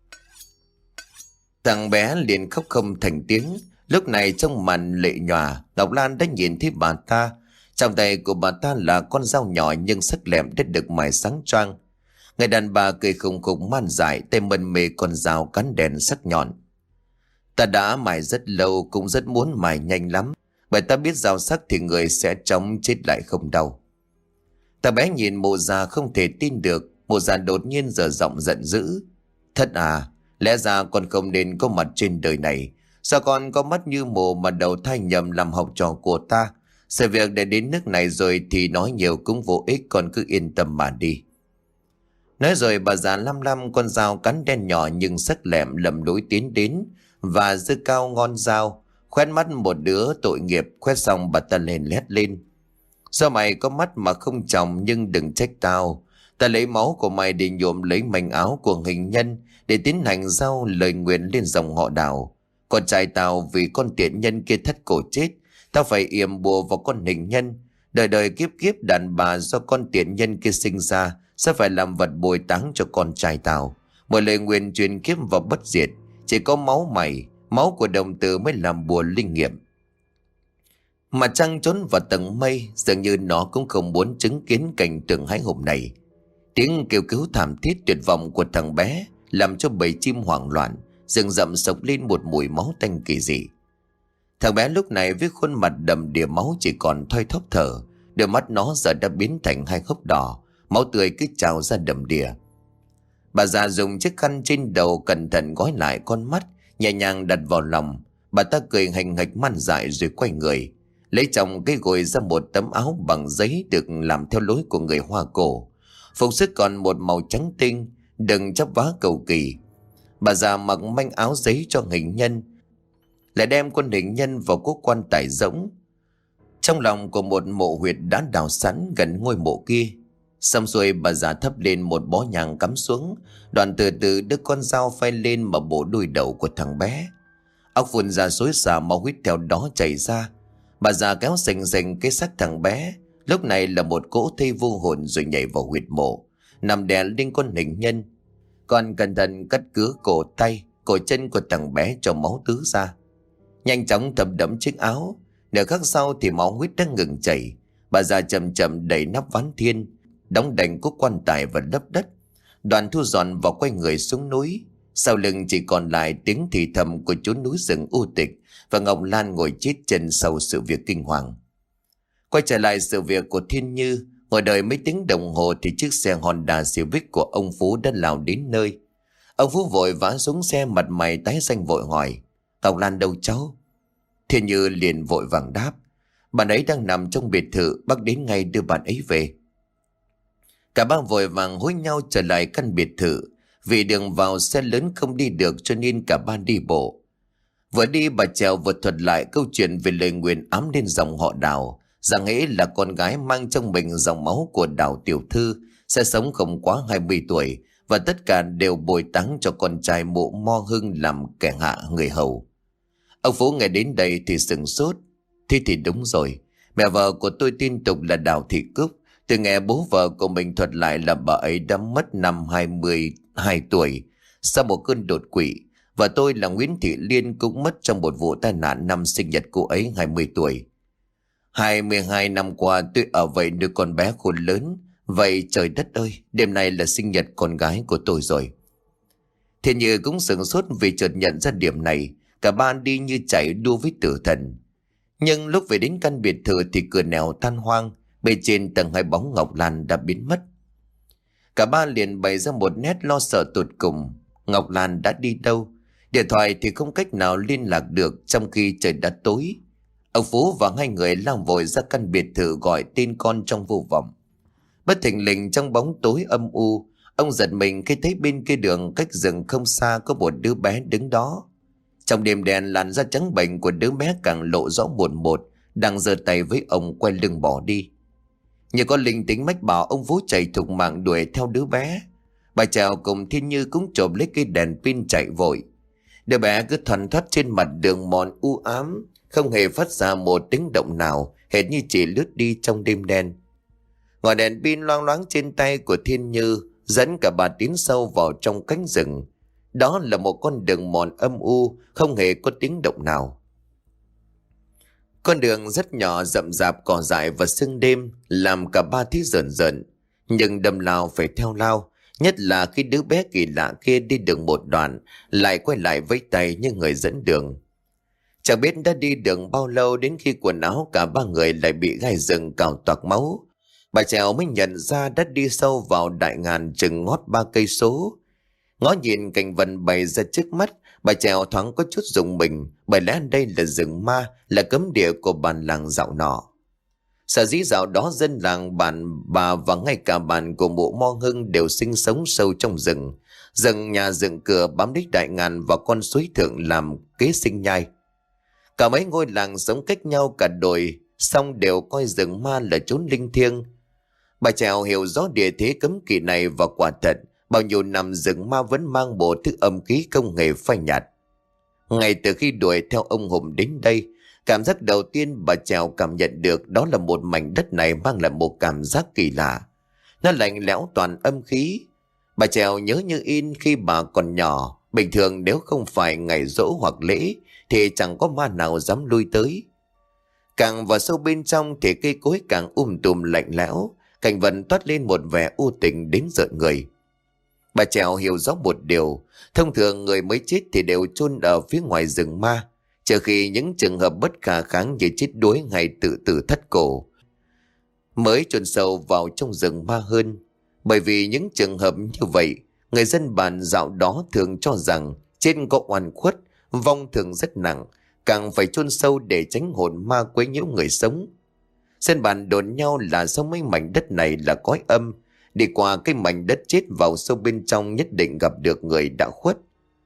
[SPEAKER 1] Thằng bé liền khóc không thành tiếng. Lúc này trong màn lệ nhòa, Ngọc Lan đã nhìn thấy bà ta. Trong tay của bà ta là con dao nhỏ nhưng sắc lẹm đã được mài sáng choang. Người đàn bà cười khùng khùng man dại, tay mân mê con dao cán đèn sắc nhọn. Ta đã mài rất lâu, cũng rất muốn mài nhanh lắm, bởi ta biết dao sắc thì người sẽ chóng chết lại không đau. Ta bé nhìn mụ già không thể tin được. Mụ già đột nhiên giở giọng giận dữ: Thật à, lẽ ra con không nên có mặt trên đời này. Sao con có mắt như mù mà đầu thai nhầm làm học trò của ta? Sự việc để đến nước này rồi thì nói nhiều cũng vô ích, con cứ yên tâm mà đi. Nói rồi bà già lăm lăm con dao cán đen nhỏ nhưng sắc lẹm lầm lối tiến đến và giơ cao ngón dao, khoét mắt một đứa tội nghiệp. Khoét xong bà ta lên lét lên: Sao mày có mắt mà không tròng, nhưng đừng trách tao. Ta lấy máu của mày để nhuộm lấy mảnh áo của hình nhân, để tiến hành giao lời nguyện lên dòng họ Đào. Con trai tao vì con tiện nhân kia thất cổ chết, tao phải yểm bùa vào con hình nhân. Đời đời kiếp kiếp đàn bà do con tiện nhân kia sinh ra sẽ phải làm vật bồi táng cho con trai tao. Một lời nguyện truyền kiếp vào bất diệt. Chỉ có máu mày, máu của đồng tử mới làm bùa linh nghiệm. Mà trăng trốn vào tầng mây, dường như nó cũng không muốn chứng kiến cảnh tượng hãi hùng này. Tiếng kêu cứu thảm thiết tuyệt vọng của thằng bé làm cho bầy chim hoảng loạn. Rừng rậm sộc lên một mùi máu tanh kỳ dị. Thằng bé lúc này với khuôn mặt đầm đìa máu chỉ còn thoi thóp thở. Đôi mắt nó giờ đã biến thành hai hốc đỏ, máu tươi cứ trào ra đầm đìa. Bà già dùng chiếc khăn trên đầu cẩn thận gói lại con mắt, nhẹ nhàng đặt vào lòng. Bà ta cười hành hạch man dại rồi quay người, lấy trong cái gối ra một tấm áo bằng giấy được làm theo lối của người Hoa cổ. Phục sức còn một màu trắng tinh, đừng chắp vá cầu kỳ. Bà già mặc manh áo giấy cho hình nhân, lại đem con hình nhân vào cố quan tài rỗng trong lòng của một mộ huyệt đã đào sẵn gần ngôi mộ kia. Xong xuôi, bà già thắp lên một bó nhang cắm xuống, đoạn từ từ đưa con dao phay lên mà bổ đuôi đầu của thằng bé. Óc phun ra xối xả, máu huyết theo đó chảy ra. Bà già kéo sành sành cái xác thằng bé, lúc này là một cỗ thây vô hồn, rồi nhảy vào huyệt mộ, nằm đè lên con hình nhân. Còn cẩn thận cắt cứa cổ tay, cổ chân của thằng bé cho máu tứ ra. Nhanh chóng thấm đẫm chiếc áo. Nửa khắc sau thì máu huyết đã ngừng chảy. Bà già chậm chậm đẩy nắp ván thiên, đóng đành cúc quan tài và lấp đất. Đoàn thu dọn vào quay người xuống núi. Sau lưng chỉ còn lại tiếng thì thầm của chốn núi rừng u tịch, và Ngọc Lan ngồi chết chân sau sự việc kinh hoàng. Quay trở lại sự việc của Thiên Như, ngồi đợi mấy tiếng đồng hồ thì chiếc xe Honda Civic của ông Phú đã lao đến nơi. Ông Phú vội vã xuống xe, mặt mày tái xanh vội hỏi: Ngọc Lan đâu cháu? Thiên Như liền vội vàng đáp: Bạn ấy đang nằm trong biệt thự, bác đến ngay đưa bạn ấy về. Cả ba vội vàng hối nhau trở lại căn biệt thự. Vì đường vào xe lớn không đi được cho nên cả ba đi bộ. Vừa đi, bà Trèo vừa thuật lại câu chuyện về lời nguyền ám lên dòng họ Đào, rằng ấy là con gái mang trong mình dòng máu của Đào tiểu thư sẽ sống không quá hai mươi tuổi, và tất cả đều bồi táng cho con trai Mộ Mo Hưng làm kẻ hạ người hầu. Ông Phú nghe đến đây thì sửng sốt. Thế thì đúng rồi, mẹ vợ của tôi tin tục là Đào Thị Cúc. Từ nghe bố vợ của mình thuật lại là bà ấy đã mất năm hai mươi hai tuổi sau một cơn đột quỵ, và tôi là Nguyễn Thị Liên cũng mất trong một vụ tai nạn năm sinh nhật cô ấy hai mươi tuổi. hai mươi hai năm qua tôi ở vậy nuôi con bé khôn lớn. Vậy trời đất ơi, đêm nay là sinh nhật con gái của tôi rồi. Thiên Như cũng sửng sốt vì chợt nhận ra điểm này. Cả ba đi như chạy đua với tử thần. Nhưng lúc về đến căn biệt thự thì cửa nẻo tan hoang, bên trên tầng hai bóng Ngọc Lan đã biến mất. Cả ba liền bày ra một nét lo sợ tột cùng. Ngọc Lan đã đi đâu? Điện thoại thì không cách nào liên lạc được trong khi trời đã tối. Ông Phú và hai người lao vội ra căn biệt thự gọi tên con trong vô vọng. Bất thình lình trong bóng tối âm u, ông giật mình khi thấy bên kia đường cách rừng không xa có một đứa bé đứng đó. Trong đêm đen, làn da trắng bệch của đứa bé càng lộ rõ một một, đang giơ tay với ông quay lưng bỏ đi. Như có linh tính mách bảo, ông Phú chạy thục mạng đuổi theo đứa bé. Bà Trèo cùng Thiên Như cũng chộp lấy cây đèn pin chạy vội. Đứa bé cứ thoăn thoắt trên mặt đường mòn u ám, không hề phát ra một tiếng động nào, hệt như chỉ lướt đi trong đêm đen. Ngọn đèn pin loang loáng trên tay của Thiên Như dẫn cả bà tiến sâu vào trong cánh rừng. Đó là một con đường mòn âm u, không hề có tiếng động nào. Con đường rất nhỏ, rậm rạp cỏ dại và sương đêm làm cả ba thấy rợn rợn, nhưng đâm lao phải theo lao, nhất là khi đứa bé kỳ lạ kia đi được một đoạn lại quay lại vẫy tay như người dẫn đường. Chẳng biết đã đi đường bao lâu, đến khi quần áo cả ba người lại bị gai rừng cào toạc máu, bà Trèo mới nhận ra đã đi sâu vào đại ngàn chừng ngót ba cây số. Ngó nhìn cảnh vật bày ra trước mắt, bà Trèo thoáng có chút rùng mình, bởi lẽ đây là rừng ma, là cấm địa của bản làng dạo nọ. Sở dĩ dạo đó dân làng bản bà và ngay cả bản của Mộ Mo Hưng đều sinh sống sâu trong rừng, dựng nhà dựng cửa bám đích đại ngàn và con suối thượng làm kế sinh nhai. Cả mấy ngôi làng sống cách nhau cả đồi, song đều coi rừng ma là chốn linh thiêng. Bà Trèo hiểu rõ địa thế cấm kỵ này, và quả thật bao nhiêu năm rừng ma vẫn mang bộ thứ âm khí không hề phai nhạt. Ngay từ khi đuổi theo ông Hùng đến đây, cảm giác đầu tiên bà Trèo cảm nhận được đó là một mảnh đất này mang lại một cảm giác kỳ lạ. Nó lạnh lẽo toàn âm khí. Bà Trèo nhớ như in khi bà còn nhỏ, bình thường nếu không phải ngày giỗ hoặc lễ thì chẳng có ma nào dám lui tới. Càng vào sâu bên trong thì cây cối càng um tùm lạnh lẽo, cảnh vật toát lên một vẻ u tình đến rợn người. Bà Trèo hiểu rõ một điều, thông thường người mới chết thì đều chôn ở phía ngoài rừng ma, trừ khi những trường hợp bất khả kháng như chết đuối hay tự tử thắt cổ mới chôn sâu vào trong rừng ma hơn. Bởi vì những trường hợp như vậy, người dân bản dạo đó thường cho rằng trên có oan khuất, vong thường rất nặng, càng phải chôn sâu để tránh hồn ma quấy nhiễu người sống. Dân bản đồn nhau là sau mấy mảnh đất này là cõi âm, đi qua cái mảnh đất chết vào sâu bên trong nhất định gặp được người đã khuất.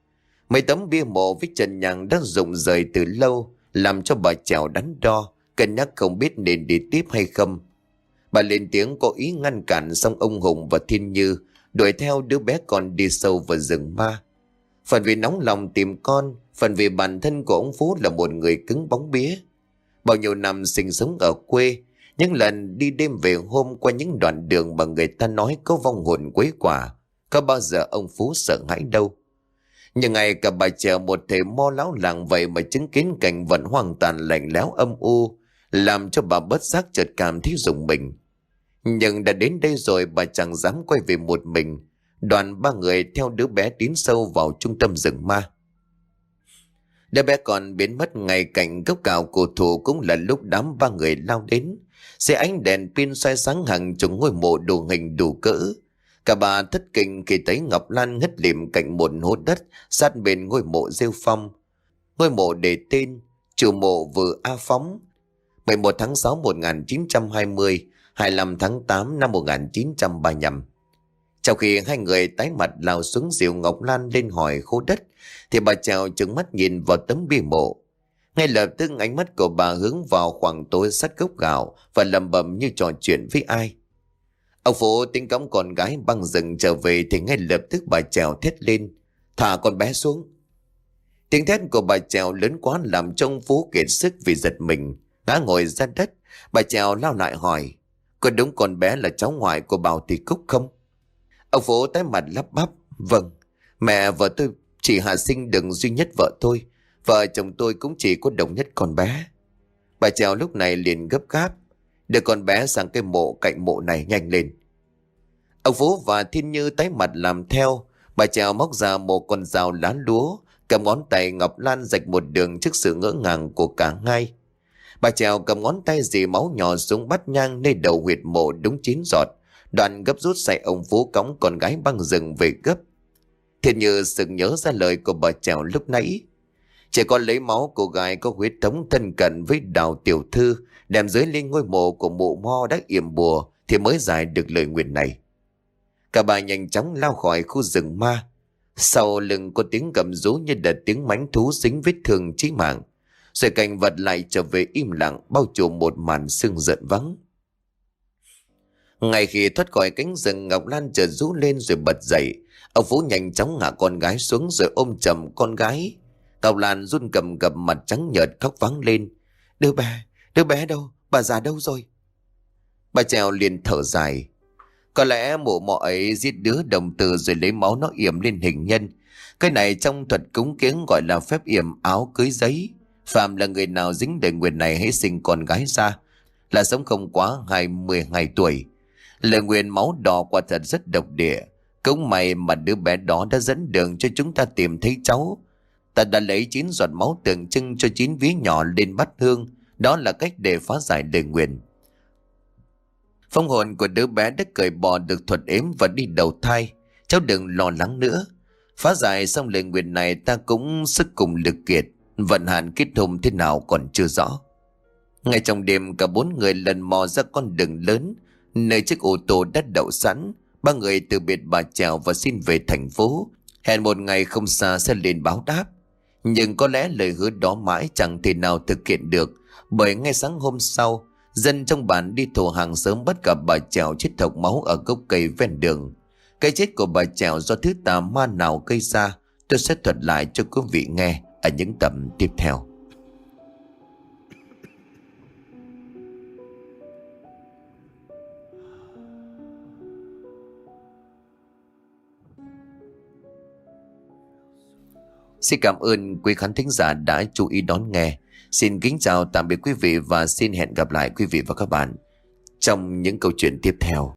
[SPEAKER 1] Mấy tấm bia mộ với trần nhang đã rụng rời từ lâu, làm cho bà Trèo đắn đo, cân nhắc không biết nên đi tiếp hay không. Bà lên tiếng có ý ngăn cản, xong ông Hùng và Thiên Như đuổi theo đứa bé con đi sâu vào rừng ma. Phần vì nóng lòng tìm con, phần vì bản thân của ông Phú là một người cứng bóng bía. Bao nhiêu năm sinh sống ở quê, những lần đi đêm về hôm qua những đoạn đường mà người ta nói có vong hồn quấy quả, có bao giờ ông Phú sợ hãi đâu. Nhưng ngày cả bà Trèo một thể mo lão làng vậy mà chứng kiến cảnh vật hoang tàn lạnh lẽo âm u, làm cho bà bất giác chợt cảm thấy rùng mình. Nhưng đã đến đây rồi, bà chẳng dám quay về một mình. Đoàn ba người theo đứa bé tiến sâu vào trung tâm rừng ma. Đứa bé còn biến mất ngay cạnh gốc cào cổ thụ, cũng là lúc đám ba người lao đến. Xe ánh đèn pin soi sáng hàng chục ngôi mộ đủ hình đủ cỡ. Cả bà thất kinh khi thấy Ngọc Lan ngất lịm cạnh một hố đất sát bên ngôi mộ rêu phong. Ngôi mộ để tên chủ mộ Vừa A Phóng, mười một tháng sáu năm một nghìn chín trăm hai mươi, hai mươi lăm tháng tám năm một nghìn chín trăm ba mươi lăm. Trong khi hai người tái mặt lao xuống dìu Ngọc Lan lên hỏi khố đất, thì bà Trèo trừng mắt nhìn vào tấm bia mộ. Ngay lập tức ánh mắt của bà hướng vào khoảng tối sát gốc gạo và lẩm bẩm như trò chuyện với ai. Ông Phú tính cõng con gái băng rừng trở về thì ngay lập tức bà Trèo thét lên: "Thả con bé xuống!" Tiếng thét của bà Trèo lớn quá làm cho ông Phú kiệt sức vì giật mình, ngã ngồi ra đất. Bà Trèo lao lại hỏi: "Có đúng con bé là cháu ngoại của Bảo Thị Cúc không?" Ông Phú tái mặt lắp bắp: "Vâng, mẹ vợ tôi chỉ hạ sinh được duy nhất vợ tôi. Vợ chồng tôi cũng chỉ có đồng nhất con bé." Bà Trèo lúc này liền gấp gáp: "Đưa con bé sang cái mộ cạnh mộ này nhanh lên." Ông Phú và Thiên Như tái mặt làm theo. Bà Trèo móc ra một con dao lá lúa, cầm ngón tay Ngọc Lan rạch một đường trước sự ngỡ ngàng của cả hai. Bà Trèo cầm ngón tay dì máu nhỏ xuống bát nhang nơi đầu huyệt mộ đúng chín giọt, đoạn gấp rút dạy ông Phú cõng con gái băng rừng về gấp. Thiên Như sực nhớ ra lời của bà Trèo lúc nãy: chỉ có lấy máu cô gái có huyết thống thân cận với Đào tiểu thư đem dưới lên ngôi mộ của mụ Mo đã yểm bùa thì mới giải được lời nguyền này. Cả bà nhanh chóng lao khỏi khu rừng ma. Sau lưng có tiếng gầm rú như là tiếng mãnh thú dính vết thương chí mạng. Rồi cảnh vật lại trở về im lặng, bao trùm một màn sương rợn vắng. Ngay khi thoát khỏi cánh rừng, Ngọc Lan chợt rú lên rồi bật dậy. Ông Phú nhanh chóng ngã con gái xuống rồi ôm chầm con gái. Ngọc Lan run cầm cập, mặt trắng nhợt khóc vắng lên: "Đứa bé, đứa bé đâu? Bà già đâu rồi?" Bà Trèo liền thở dài: "Có lẽ mụ mọ ấy giết đứa đồng tử rồi lấy máu nó yểm lên hình nhân. Cái này trong thuật cúng kiến gọi là phép yểm áo cưới giấy. Phạm là người nào dính đời nguyền này hãy sinh con gái ra là sống không quá hai mươi hai tuổi. Lời nguyền máu đỏ quả thật rất độc địa. Cũng may mà đứa bé đó đã dẫn đường cho chúng ta tìm thấy cháu. Ta đã lấy chín giọt máu tượng trưng cho chín ví nhỏ lên bát hương. Đó là cách để phá giải lời nguyền. Phong hồn của đứa bé đã cởi bỏ được thuật ếm và đi đầu thai. Cháu đừng lo lắng nữa. Phá giải xong lời nguyền này ta cũng sức cùng lực kiệt. Vận hạn kết hôn thế nào còn chưa rõ." Ngay trong đêm, cả bốn người lần mò ra con đường lớn nơi chiếc ô tô đã đậu sẵn. Ba người từ biệt bà Trèo và xin về thành phố, hẹn một ngày không xa sẽ lên báo đáp. Nhưng có lẽ lời hứa đó mãi chẳng thể nào thực hiện được, bởi ngay sáng hôm sau, dân trong bản đi thổ hàng sớm bắt gặp bà Trèo chết thộc máu ở gốc cây ven đường. Cái chết của bà Trèo do thứ tà ma nào gây ra, tôi sẽ thuật lại cho quý vị nghe ở những tập tiếp theo. Xin cảm ơn quý khán thính giả đã chú ý đón nghe. Xin kính chào tạm biệt quý vị và xin hẹn gặp lại quý vị và các bạn trong những câu chuyện tiếp theo.